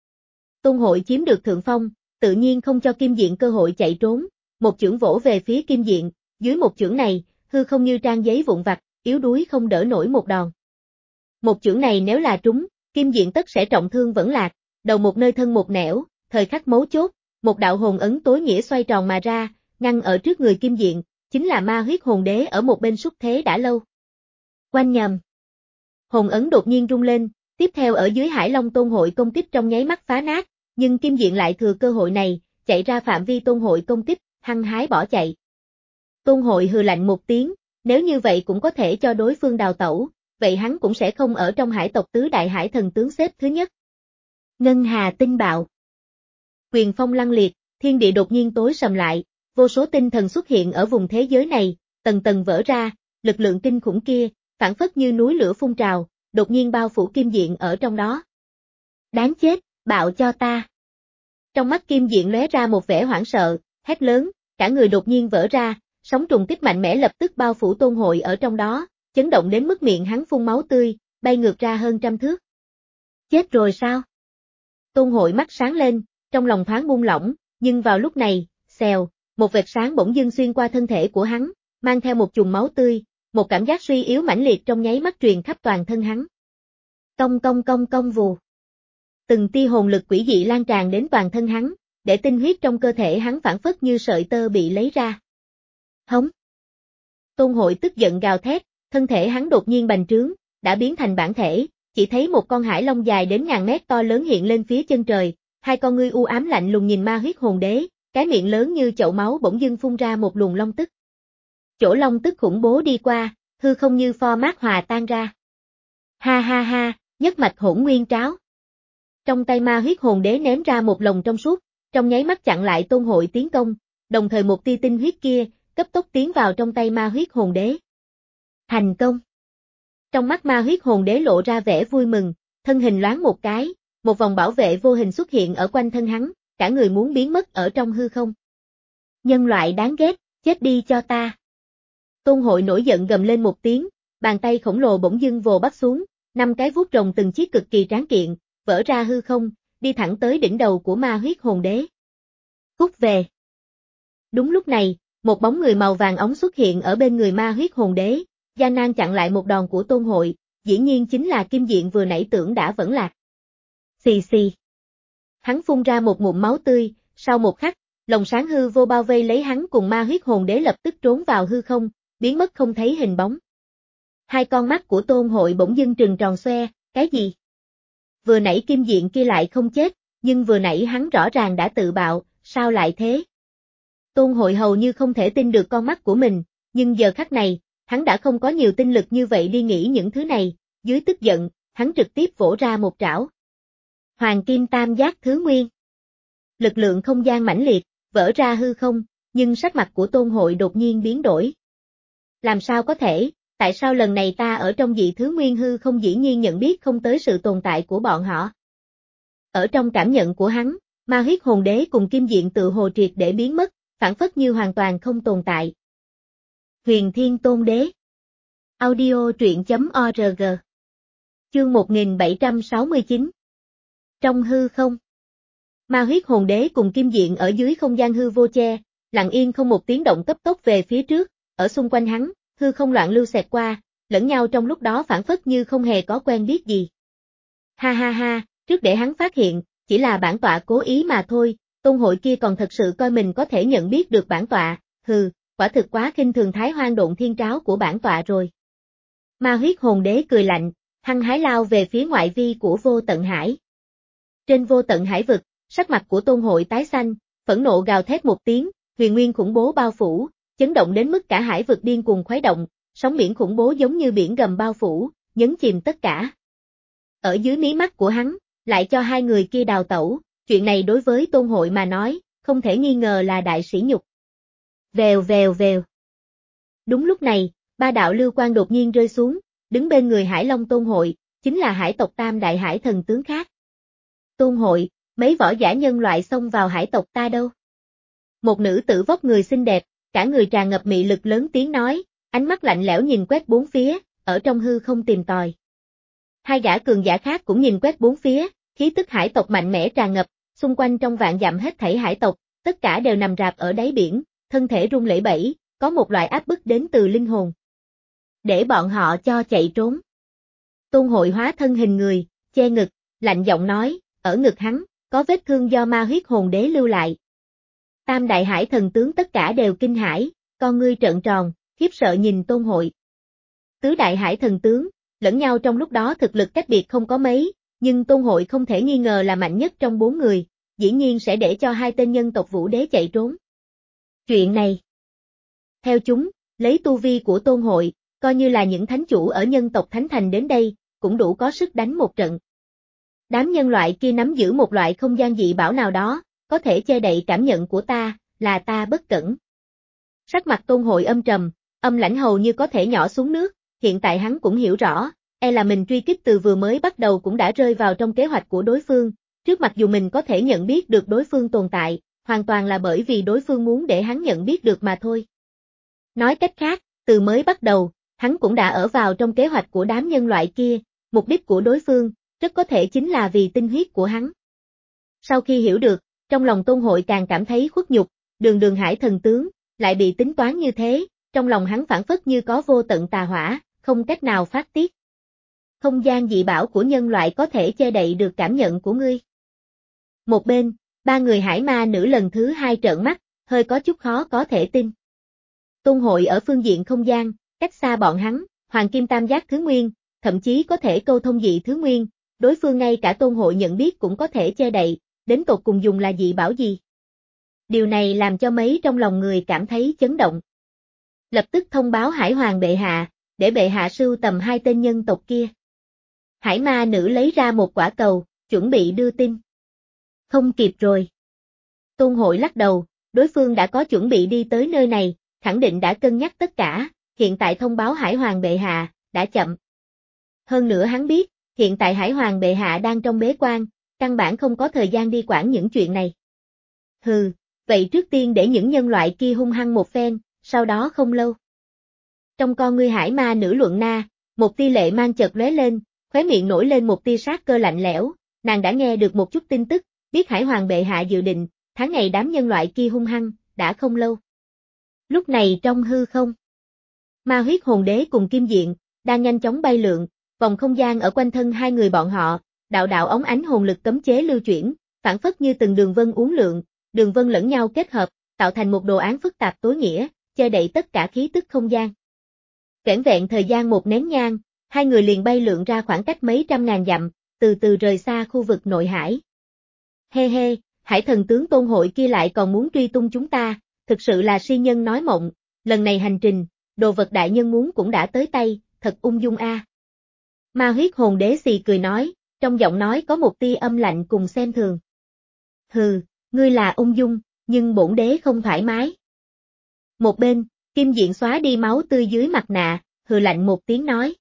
Tôn hội chiếm được thượng phong, tự nhiên không cho Kim Diện cơ hội chạy trốn, một chưởng vỗ về phía Kim Diện, dưới một chưởng này, hư không như trang giấy vụn vặt, yếu đuối không đỡ nổi một đòn. Một chưởng này nếu là trúng, Kim Diện tất sẽ trọng thương vẫn lạc, đầu một nơi thân một nẻo, thời khắc mấu chốt, một đạo hồn ấn tối nghĩa xoay tròn mà ra, ngăn ở trước người Kim Diện, chính là ma huyết hồn đế ở một bên xúc thế đã lâu. Quanh nhầm. Hồn ấn đột nhiên rung lên, tiếp theo ở dưới Hải Long Tôn hội công kích trong nháy mắt phá nát, nhưng Kim Diện lại thừa cơ hội này, chạy ra phạm vi Tôn hội công kích, hăng hái bỏ chạy. Tôn hội hừ lạnh một tiếng, nếu như vậy cũng có thể cho đối phương đào tẩu, vậy hắn cũng sẽ không ở trong hải tộc tứ đại hải thần tướng xếp thứ nhất. Ngân Hà tinh bạo. Quyền phong lăng liệt, thiên địa đột nhiên tối sầm lại, vô số tinh thần xuất hiện ở vùng thế giới này, tầng tầng vỡ ra, lực lượng kinh khủng kia, phảng phất như núi lửa phun trào, đột nhiên bao phủ Kim Diện ở trong đó. Đáng chết, bạo cho ta. Trong mắt Kim Diện lóe ra một vẻ hoảng sợ, hét lớn, cả người đột nhiên vỡ ra, sóng trùng kích mạnh mẽ lập tức bao phủ Tôn hội ở trong đó, chấn động đến mức miệng hắn phun máu tươi, bay ngược ra hơn trăm thước. Chết rồi sao? Tôn hội mắt sáng lên, trong lòng thoáng buông lỏng, nhưng vào lúc này, xèo, một vệt sáng bỗng dưng xuyên qua thân thể của hắn, mang theo một chùm máu tươi, một cảm giác suy yếu mãnh liệt trong nháy mắt truyền khắp toàn thân hắn. Cong cong cong cong vù. Từng tia hồn lực quỷ dị lan tràn đến toàn thân hắn, để tinh huyết trong cơ thể hắn phảng phất như sợi tơ bị lấy ra. Hống. Tôn hội tức giận gào thét, thân thể hắn đột nhiên bành trướng, đã biến thành bản thể, chỉ thấy một con hải long dài đến ngàn mét to lớn hiện lên phía chân trời, hai con ngươi u ám lạnh lùng nhìn ma huyết hồn đế, cái miệng lớn như chậu máu bỗng dưng phun ra một luồng long tức. Chỗ long tức khủng bố đi qua, hư không như pho mát hòa tan ra. Ha ha ha, nhất mạch hỗn nguyên tráo. Trong tay ma huyết hồn đế ném ra một lồng trong suốt, trong nháy mắt chặn lại Tôn hội tiến công, đồng thời một tia tinh huyết kia, cấp tốc tiến vào trong tay ma huyết hồn đế. Thành công. Trong mắt ma huyết hồn đế lộ ra vẻ vui mừng, thân hình loáng một cái, một vòng bảo vệ vô hình xuất hiện ở quanh thân hắn, cả người muốn biến mất ở trong hư không. Nhân loại đáng ghét, chết đi cho ta. Tôn hội nổi giận gầm lên một tiếng, bàn tay khổng lồ bỗng dưng vồ bắt xuống, năm cái vuốt rồng từng chiếc cực kỳ tráng kiện, vỡ ra hư không, đi thẳng tới đỉnh đầu của ma huyết hồn đế. Cút về. Đúng lúc này, một bóng người màu vàng ống xuất hiện ở bên người ma huyết hồn đế, gian nan chặn lại một đòn của Tôn hội, dĩ nhiên chính là Kim Diện vừa nãy tưởng đã vẫn lạc. Xì xì. Hắn phun ra một ngụm máu tươi, sau một khắc, lồng sáng hư vô bao vây lấy hắn cùng ma huyết hồn đế lập tức trốn vào hư không, biến mất không thấy hình bóng. Hai con mắt của Tôn hội bỗng dưng trừng tròn xoe, cái gì? Vừa nãy Kim Diện kia lại không chết, nhưng vừa nãy hắn rõ ràng đã tự bạo, sao lại thế? Tôn hội hầu như không thể tin được con mắt của mình, nhưng giờ khắc này, hắn đã không có nhiều tinh lực như vậy đi nghĩ những thứ này, dưới tức giận, hắn trực tiếp vỗ ra một trảo. Hoàng kim tam giác thứ nguyên. Lực lượng không gian mãnh liệt, vỡ ra hư không, nhưng sắc mặt của Tôn hội đột nhiên biến đổi. Làm sao có thể, tại sao lần này ta ở trong dị thứ nguyên hư không dĩ nhiên nhận biết không tới sự tồn tại của bọn họ? Ở trong cảm nhận của hắn, ma huyết hồn đế cùng Kim Diện tự hồ triệt để biến mất, phản phất như hoàn toàn không tồn tại. Huyền Thiên Tôn Đế. Audio truyện chấm org. Chương một nghìn bảy trăm sáu mươi chín. Trong hư không. Ma huyết hồn đế cùng Kim Diện ở dưới không gian hư vô che, lặng yên không một tiếng động cấp tốc về phía trước, ở xung quanh hắn, hư không loạn lưu xẹt qua, lẫn nhau trong lúc đó phản phất như không hề có quen biết gì. Ha ha ha, trước để hắn phát hiện, chỉ là bản tọa cố ý mà thôi, tôn hội kia còn thật sự coi mình có thể nhận biết được bản tọa, hừ, quả thực quá khinh thường Thái Hoang Độn Thiên Tráo của bản tọa rồi. Ma huyết hồn đế cười lạnh, hăng hái lao về phía ngoại vi của vô tận hải. Trên vô tận hải vực, sắc mặt của tôn hội tái xanh, phẫn nộ gào thét một tiếng, huyền nguyên khủng bố bao phủ, chấn động đến mức cả hải vực điên cuồng khuấy động, sóng biển khủng bố giống như biển gầm bao phủ, nhấn chìm tất cả. Ở dưới mí mắt của hắn, lại cho hai người kia đào tẩu, chuyện này đối với tôn hội mà nói, không thể nghi ngờ là đại sỉ nhục. Vèo vèo vèo. Đúng lúc này, ba đạo lưu quang đột nhiên rơi xuống, đứng bên người Hải Long tôn hội, chính là hải tộc Tam Đại Hải Thần tướng khác. Tôn hội, mấy võ giả nhân loại xông vào hải tộc ta đâu? Một nữ tử vóc người xinh đẹp, cả người tràn ngập mị lực lớn tiếng nói, ánh mắt lạnh lẽo nhìn quét bốn phía, ở trong hư không tìm tòi. Hai gã cường giả khác cũng nhìn quét bốn phía, khí tức hải tộc mạnh mẽ tràn ngập, xung quanh trong vạn dặm hết thảy hải tộc, tất cả đều nằm rạp ở đáy biển, thân thể rung lẩy bẩy, có một loại áp bức đến từ linh hồn. Để bọn họ cho chạy trốn. Tôn hội hóa thân hình người, che ngực, lạnh giọng nói, ở ngực hắn, có vết thương do ma huyết hồn đế lưu lại. Tam Đại Hải Thần tướng tất cả đều kinh hãi, con ngươi trợn tròn, khiếp sợ nhìn tôn hội. Tứ Đại Hải Thần tướng, lẫn nhau trong lúc đó thực lực cách biệt không có mấy, nhưng tôn hội không thể nghi ngờ là mạnh nhất trong bốn người, dĩ nhiên sẽ để cho hai tên nhân tộc vũ đế chạy trốn. Chuyện này, theo chúng, lấy tu vi của tôn hội, coi như là những thánh chủ ở nhân tộc Thánh Thành đến đây, cũng đủ có sức đánh một trận. Đám nhân loại kia nắm giữ một loại không gian dị bảo nào đó, có thể che đậy cảm nhận của ta, là ta bất cẩn. Sắc mặt tôn hội âm trầm, âm lãnh hầu như có thể nhỏ xuống nước, hiện tại hắn cũng hiểu rõ, e là mình truy kích từ vừa mới bắt đầu cũng đã rơi vào trong kế hoạch của đối phương, trước mặc dù mình có thể nhận biết được đối phương tồn tại, hoàn toàn là bởi vì đối phương muốn để hắn nhận biết được mà thôi. Nói cách khác, từ mới bắt đầu, hắn cũng đã ở vào trong kế hoạch của đám nhân loại kia, mục đích của đối phương, rất có thể chính là vì tinh huyết của hắn. Sau khi hiểu được, trong lòng tôn hội càng cảm thấy khuất nhục, đường đường hải thần tướng, lại bị tính toán như thế, trong lòng hắn phản phất như có vô tận tà hỏa, không cách nào phát tiết. Không gian dị bảo của nhân loại có thể che đậy được cảm nhận của ngươi. Một bên, ba người hải ma nữ lần thứ hai trợn mắt, hơi có chút khó có thể tin. Tôn hội ở phương diện không gian, cách xa bọn hắn, hoàng kim tam giác thứ nguyên, thậm chí có thể câu thông dị thứ nguyên, đối phương ngay cả tôn hội nhận biết cũng có thể che đậy, đến tột cùng dùng là dị bảo gì. Điều này làm cho mấy trong lòng người cảm thấy chấn động. Lập tức thông báo Hải Hoàng bệ hạ, để bệ hạ sưu tầm hai tên nhân tộc kia. Hải ma nữ lấy ra một quả cầu, chuẩn bị đưa tin. Không kịp rồi. Tôn hội lắc đầu, đối phương đã có chuẩn bị đi tới nơi này, khẳng định đã cân nhắc tất cả, hiện tại thông báo Hải Hoàng bệ hạ, đã chậm. Hơn nữa hắn biết, hiện tại Hải Hoàng bệ hạ đang trong bế quan, căn bản không có thời gian đi quản những chuyện này. Hừ, vậy trước tiên để những nhân loại kia hung hăng một phen, sau đó không lâu. Trong con ngươi hải ma nữ luận na, một tia lệ mang chợt lóe lên, khóe miệng nổi lên một tia sát cơ lạnh lẽo, nàng đã nghe được một chút tin tức, biết Hải Hoàng bệ hạ dự định, tháng ngày đám nhân loại kia hung hăng, đã không lâu. Lúc này trong hư không, ma huyết hồn đế cùng Kim Diện, đang nhanh chóng bay lượn, vòng không gian ở quanh thân hai người bọn họ, đạo đạo ống ánh hồn lực cấm chế lưu chuyển, phản phất như từng đường vân uốn lượn, đường vân lẫn nhau kết hợp, tạo thành một đồ án phức tạp tối nghĩa, che đậy tất cả khí tức không gian. Vẻn vẹn thời gian một nén nhang, hai người liền bay lượn ra khoảng cách mấy trăm ngàn dặm, từ từ rời xa khu vực nội hải. Hê hê, hải thần tướng tôn hội kia lại còn muốn truy tung chúng ta, thực sự là si nhân nói mộng, lần này hành trình, đồ vật đại nhân muốn cũng đã tới tay, thật ung dung a. À. Ma huyết hồn đế xì cười nói, trong giọng nói có một tia âm lạnh cùng xem thường. Hừ, ngươi là ung dung, nhưng bổn đế không thoải mái. Một bên, Kim Diện xóa đi máu tươi dưới mặt nạ, hừ lạnh một tiếng nói.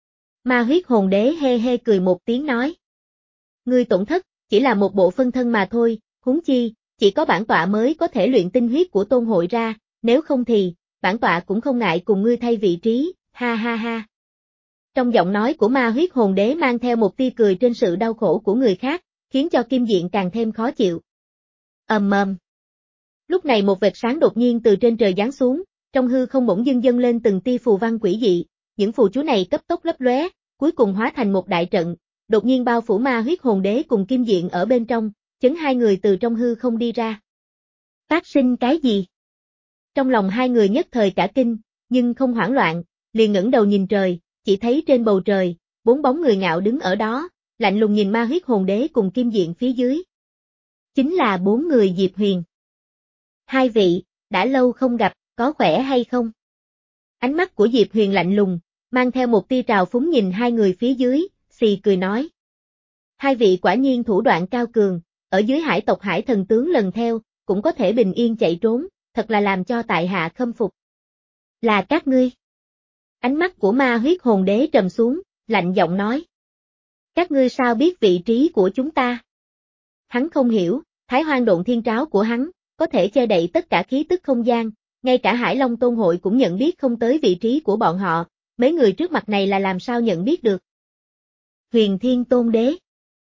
Ma huyết hồn đế hê hê cười một tiếng nói. Ngươi tổn thất, chỉ là một bộ phân thân mà thôi, huống chi, chỉ có bản tọa mới có thể luyện tinh huyết của tôn hội ra, nếu không thì, bản tọa cũng không ngại cùng ngươi thay vị trí, ha ha ha. Trong giọng nói của ma huyết hồn đế mang theo một tia cười trên sự đau khổ của người khác, khiến cho Kim Diện càng thêm khó chịu. Ầm ầm. Lúc này một vệt sáng đột nhiên từ trên trời giáng xuống, trong hư không bỗng dưng dâng lên từng tia phù văn quỷ dị, những phù chú này cấp tốc lấp lóe, cuối cùng hóa thành một đại trận, đột nhiên bao phủ Ma Huyết Hồn Đế cùng Kim Diện ở bên trong, chấn hai người từ trong hư không đi ra. Phát sinh cái gì? Trong lòng hai người nhất thời cả kinh, nhưng không hoảng loạn, liền ngẩng đầu nhìn trời, chỉ thấy trên bầu trời, bốn bóng người ngạo đứng ở đó, lạnh lùng nhìn Ma Huyết Hồn Đế cùng Kim Diện phía dưới. Chính là bốn người Diệp Huyền. Hai vị, đã lâu không gặp, có khỏe hay không? Ánh mắt của Diệp Huyền lạnh lùng, mang theo một tia trào phúng nhìn hai người phía dưới, xì cười nói. Hai vị quả nhiên thủ đoạn cao cường, ở dưới hải tộc hải thần tướng lần theo, cũng có thể bình yên chạy trốn, thật là làm cho tại hạ khâm phục. Là các ngươi. Ánh mắt của Ma Huyết Hồn Đế trầm xuống, lạnh giọng nói. Các ngươi sao biết vị trí của chúng ta? Hắn không hiểu, Thái Hoang Độn Thiên Tráo của hắn, có thể che đậy tất cả khí tức không gian, ngay cả Hải Long Tôn Hội cũng nhận biết không tới vị trí của bọn họ, mấy người trước mặt này là làm sao nhận biết được. Huyền Thiên Tôn Đế.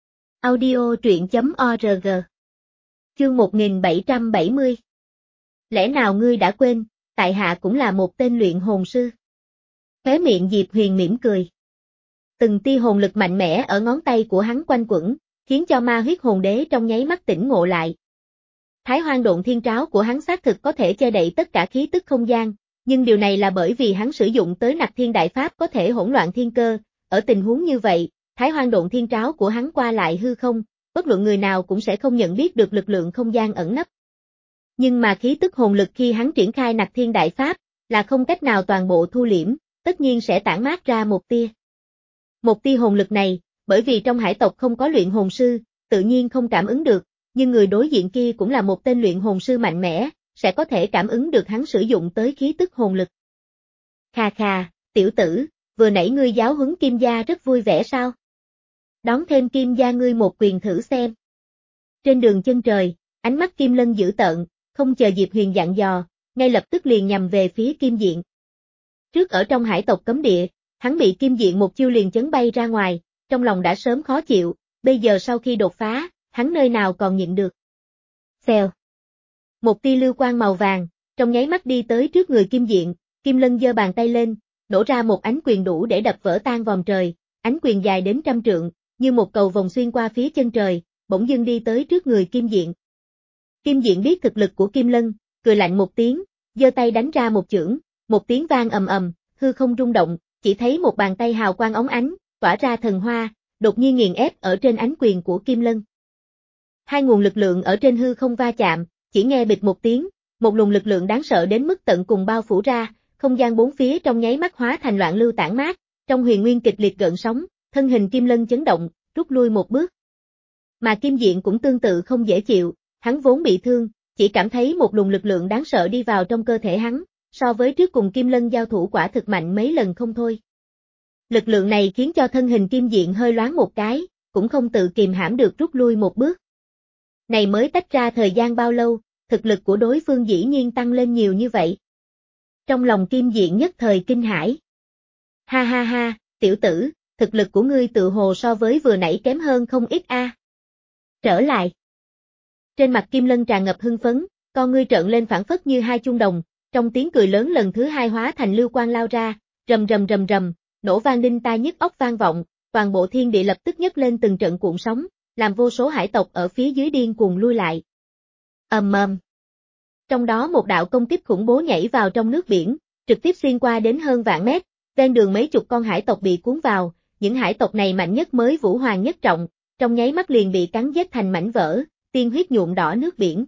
Audio truyện chấm org. Chương một nghìn bảy trăm bảy mươi. Lẽ nào ngươi đã quên, tại hạ cũng là một tên luyện hồn sư. Khóe miệng Diệp Huyền mỉm cười. Từng tia hồn lực mạnh mẽ ở ngón tay của hắn quanh quẩn, khiến cho Ma Huyết Hồn Đế trong nháy mắt tỉnh ngộ lại. Thái Hoang Độn Thiên Tráo của hắn xác thực có thể che đậy tất cả khí tức không gian, nhưng điều này là bởi vì hắn sử dụng tới Nặc Thiên Đại Pháp có thể hỗn loạn thiên cơ, ở tình huống như vậy, Thái Hoang Độn Thiên Tráo của hắn qua lại hư không, bất luận người nào cũng sẽ không nhận biết được lực lượng không gian ẩn nấp. Nhưng mà khí tức hồn lực khi hắn triển khai Nặc Thiên Đại Pháp, là không cách nào toàn bộ thu liễm, tất nhiên sẽ tản mát ra một tia. Một tia hồn lực này, bởi vì trong hải tộc không có luyện hồn sư, tự nhiên không cảm ứng được, nhưng người đối diện kia cũng là một tên luyện hồn sư mạnh mẽ, sẽ có thể cảm ứng được hắn sử dụng tới khí tức hồn lực. Khà khà, tiểu tử, vừa nãy ngươi giáo huấn Kim gia rất vui vẻ sao? Đón thêm Kim gia ngươi một quyền thử xem. Trên đường chân trời, ánh mắt Kim Lân dữ tợn, không chờ Diệp Huyền dặn dò, ngay lập tức liền nhằm về phía Kim Diện. Trước ở trong hải tộc cấm địa, hắn bị Kim Diện một chiêu liền chấn bay ra ngoài, trong lòng đã sớm khó chịu, bây giờ sau khi đột phá, hắn nơi nào còn nhịn được. Xèo. Một tia lưu quang màu vàng, trong nháy mắt đi tới trước người Kim Diện, Kim Lân giơ bàn tay lên, nổ ra một ánh quyền đủ để đập vỡ tan vòm trời, ánh quyền dài đến trăm trượng, như một cầu vòng xuyên qua phía chân trời, bỗng dưng đi tới trước người Kim Diện. Kim Diện biết thực lực của Kim Lân, cười lạnh một tiếng, giơ tay đánh ra một chưởng, một tiếng vang ầm ầm, hư không rung động, chỉ thấy một bàn tay hào quang óng ánh, tỏa ra thần hoa, đột nhiên nghiền ép ở trên ánh quyền của Kim Lân. Hai nguồn lực lượng ở trên hư không va chạm, chỉ nghe bịch một tiếng, một luồng lực lượng đáng sợ đến mức tận cùng bao phủ ra, không gian bốn phía trong nháy mắt hóa thành loạn lưu tản mát, trong huyền nguyên kịch liệt gợn sóng, thân hình Kim Lân chấn động, rút lui một bước. Mà Kim Diện cũng tương tự không dễ chịu, hắn vốn bị thương, chỉ cảm thấy một luồng lực lượng đáng sợ đi vào trong cơ thể hắn, so với trước cùng Kim Lân giao thủ quả thực mạnh mấy lần không thôi. Lực lượng này khiến cho thân hình Kim Diện hơi loáng một cái, cũng không tự kìm hãm được rút lui một bước. Này mới tách ra thời gian bao lâu, thực lực của đối phương dĩ nhiên tăng lên nhiều như vậy. Trong lòng Kim Diện nhất thời kinh hãi. Ha ha ha, tiểu tử, thực lực của ngươi tự hồ so với vừa nãy kém hơn không ít a. À. Trở lại. Trên mặt Kim Lân tràn ngập hưng phấn, con ngươi trợn lên phảng phất như hai chuông đồng, trong tiếng cười lớn lần thứ hai hóa thành lưu quang lao ra, rầm rầm rầm rầm, nổ vang đinh tai nhức óc vang vọng, toàn bộ thiên địa lập tức nhấc lên từng trận cuộn sóng, làm vô số hải tộc ở phía dưới điên cuồng lui lại. Ầm ầm. Trong đó một đạo công kích khủng bố nhảy vào trong nước biển, trực tiếp xuyên qua đến hơn vạn mét, ven đường mấy chục con hải tộc bị cuốn vào, những hải tộc này mạnh nhất mới Vũ Hoàng nhất trọng, trong nháy mắt liền bị cắn giết thành mảnh vỡ, tiên huyết nhuộm đỏ nước biển.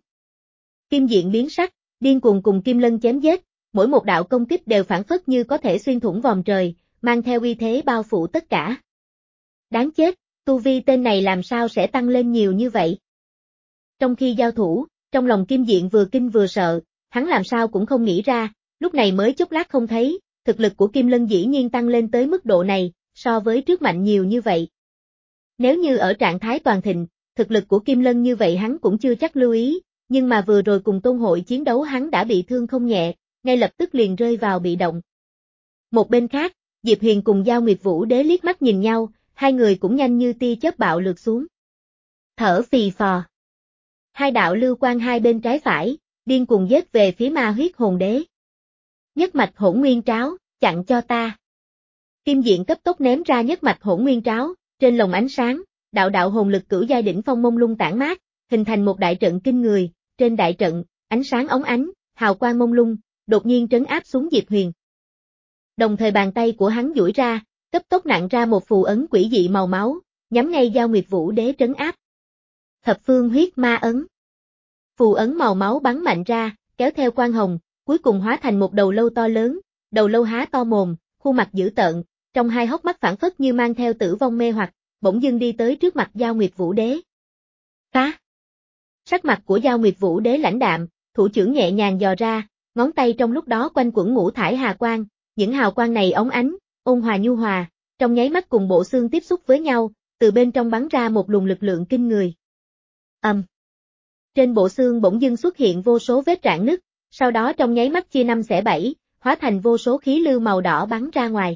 Kim Diện biến sắc, điên cuồng cùng Kim Lân chém giết, mỗi một đạo công kích đều phảng phất như có thể xuyên thủng vòm trời, mang theo uy thế bao phủ tất cả. Đáng chết, tu vi tên này làm sao sẽ tăng lên nhiều như vậy? Trong khi giao thủ, trong lòng Kim Diện vừa kinh vừa sợ, hắn làm sao cũng không nghĩ ra, lúc này mới chốc lát không thấy, thực lực của Kim Lân dĩ nhiên tăng lên tới mức độ này, so với trước mạnh nhiều như vậy. Nếu như ở trạng thái toàn thịnh, thực lực của Kim Lân như vậy hắn cũng chưa chắc lưu ý, nhưng mà vừa rồi cùng Tôn Hội chiến đấu hắn đã bị thương không nhẹ, ngay lập tức liền rơi vào bị động. Một bên khác, Diệp Huyền cùng Giao Nguyệt Vũ Đế liếc mắt nhìn nhau, hai người cũng nhanh như tia chớp bạo lược xuống. Thở phì phò. Hai đạo lưu quang hai bên trái phải, điên cuồng giết về phía ma huyết hồn đế. Nhất mạch hỗn nguyên tráo, chặn cho ta. Kim Diện cấp tốc ném ra nhất mạch hỗn nguyên tráo, trên lồng ánh sáng, đạo đạo hồn lực cửu giai đỉnh phong mông lung tản mát, hình thành một đại trận kinh người, trên đại trận, ánh sáng óng ánh, hào quang mông lung, đột nhiên trấn áp xuống Diệp Huyền. Đồng thời bàn tay của hắn duỗi ra, cấp tốc nặng ra một phù ấn quỷ dị màu máu, nhắm ngay Giao Nguyệt Vũ Đế trấn áp. Thập phương huyết ma ấn. Phù ấn màu máu bắn mạnh ra, kéo theo quang hồng, cuối cùng hóa thành một đầu lâu to lớn, đầu lâu há to mồm, khuôn mặt dữ tợn, trong hai hốc mắt phảng phất như mang theo tử vong mê hoặc, bỗng dưng đi tới trước mặt Giao Nguyệt Vũ Đế. Phá! Sắc mặt của Giao Nguyệt Vũ Đế lãnh đạm, thủ trưởng nhẹ nhàng dò ra, ngón tay trong lúc đó quanh quẩn ngũ thải hà quang, những hào quang này óng ánh, ôn hòa nhu hòa, trong nháy mắt cùng bộ xương tiếp xúc với nhau, từ bên trong bắn ra một luồng lực lượng kinh người. Ầm. Um. Trên bộ xương bỗng dưng xuất hiện vô số vết rạn nứt, sau đó trong nháy mắt chia năm xẻ bảy, hóa thành vô số khí lưu màu đỏ bắn ra ngoài.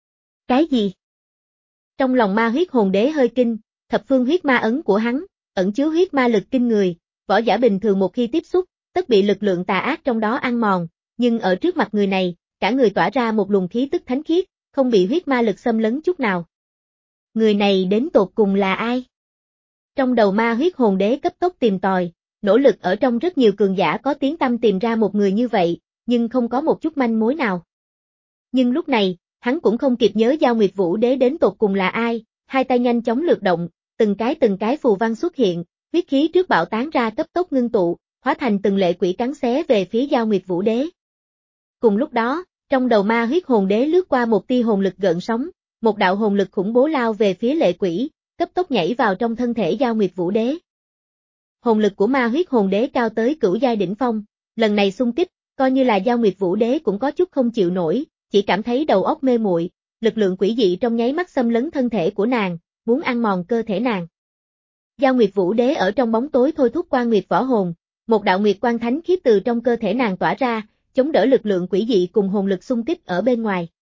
Cái gì? Trong lòng ma huyết hồn đế hơi kinh, thập phương huyết ma ấn của hắn, ẩn chứa huyết ma lực kinh người, võ giả bình thường một khi tiếp xúc, tất bị lực lượng tà ác trong đó ăn mòn, nhưng ở trước mặt người này, cả người tỏa ra một luồng khí tức thánh khiết, không bị huyết ma lực xâm lấn chút nào. Người này đến tột cùng là ai? Trong đầu ma huyết hồn đế cấp tốc tìm tòi, nỗ lực ở trong rất nhiều cường giả có tiếng tăm tìm ra một người như vậy, nhưng không có một chút manh mối nào. Nhưng lúc này, hắn cũng không kịp nhớ Giao Nguyệt Vũ Đế đến tột cùng là ai, hai tay nhanh chóng lược động, từng cái từng cái phù văn xuất hiện, huyết khí trước bạo tán ra cấp tốc ngưng tụ, hóa thành từng lệ quỷ cắn xé về phía Giao Nguyệt Vũ Đế. Cùng lúc đó, trong đầu ma huyết hồn đế lướt qua một tia hồn lực gợn sóng, một đạo hồn lực khủng bố lao về phía lệ quỷ, cấp tốc nhảy vào trong thân thể Giao Nguyệt Vũ Đế. Hồn lực của ma huyết hồn đế cao tới cửu giai đỉnh phong, lần này xung kích, coi như là Giao Nguyệt Vũ Đế cũng có chút không chịu nổi, chỉ cảm thấy đầu óc mê muội, lực lượng quỷ dị trong nháy mắt xâm lấn thân thể của nàng, muốn ăn mòn cơ thể nàng. Giao Nguyệt Vũ Đế ở trong bóng tối thôi thúc Quan Nguyệt võ hồn, một đạo nguyệt quang thánh khiết từ trong cơ thể nàng tỏa ra, chống đỡ lực lượng quỷ dị cùng hồn lực xung kích ở bên ngoài.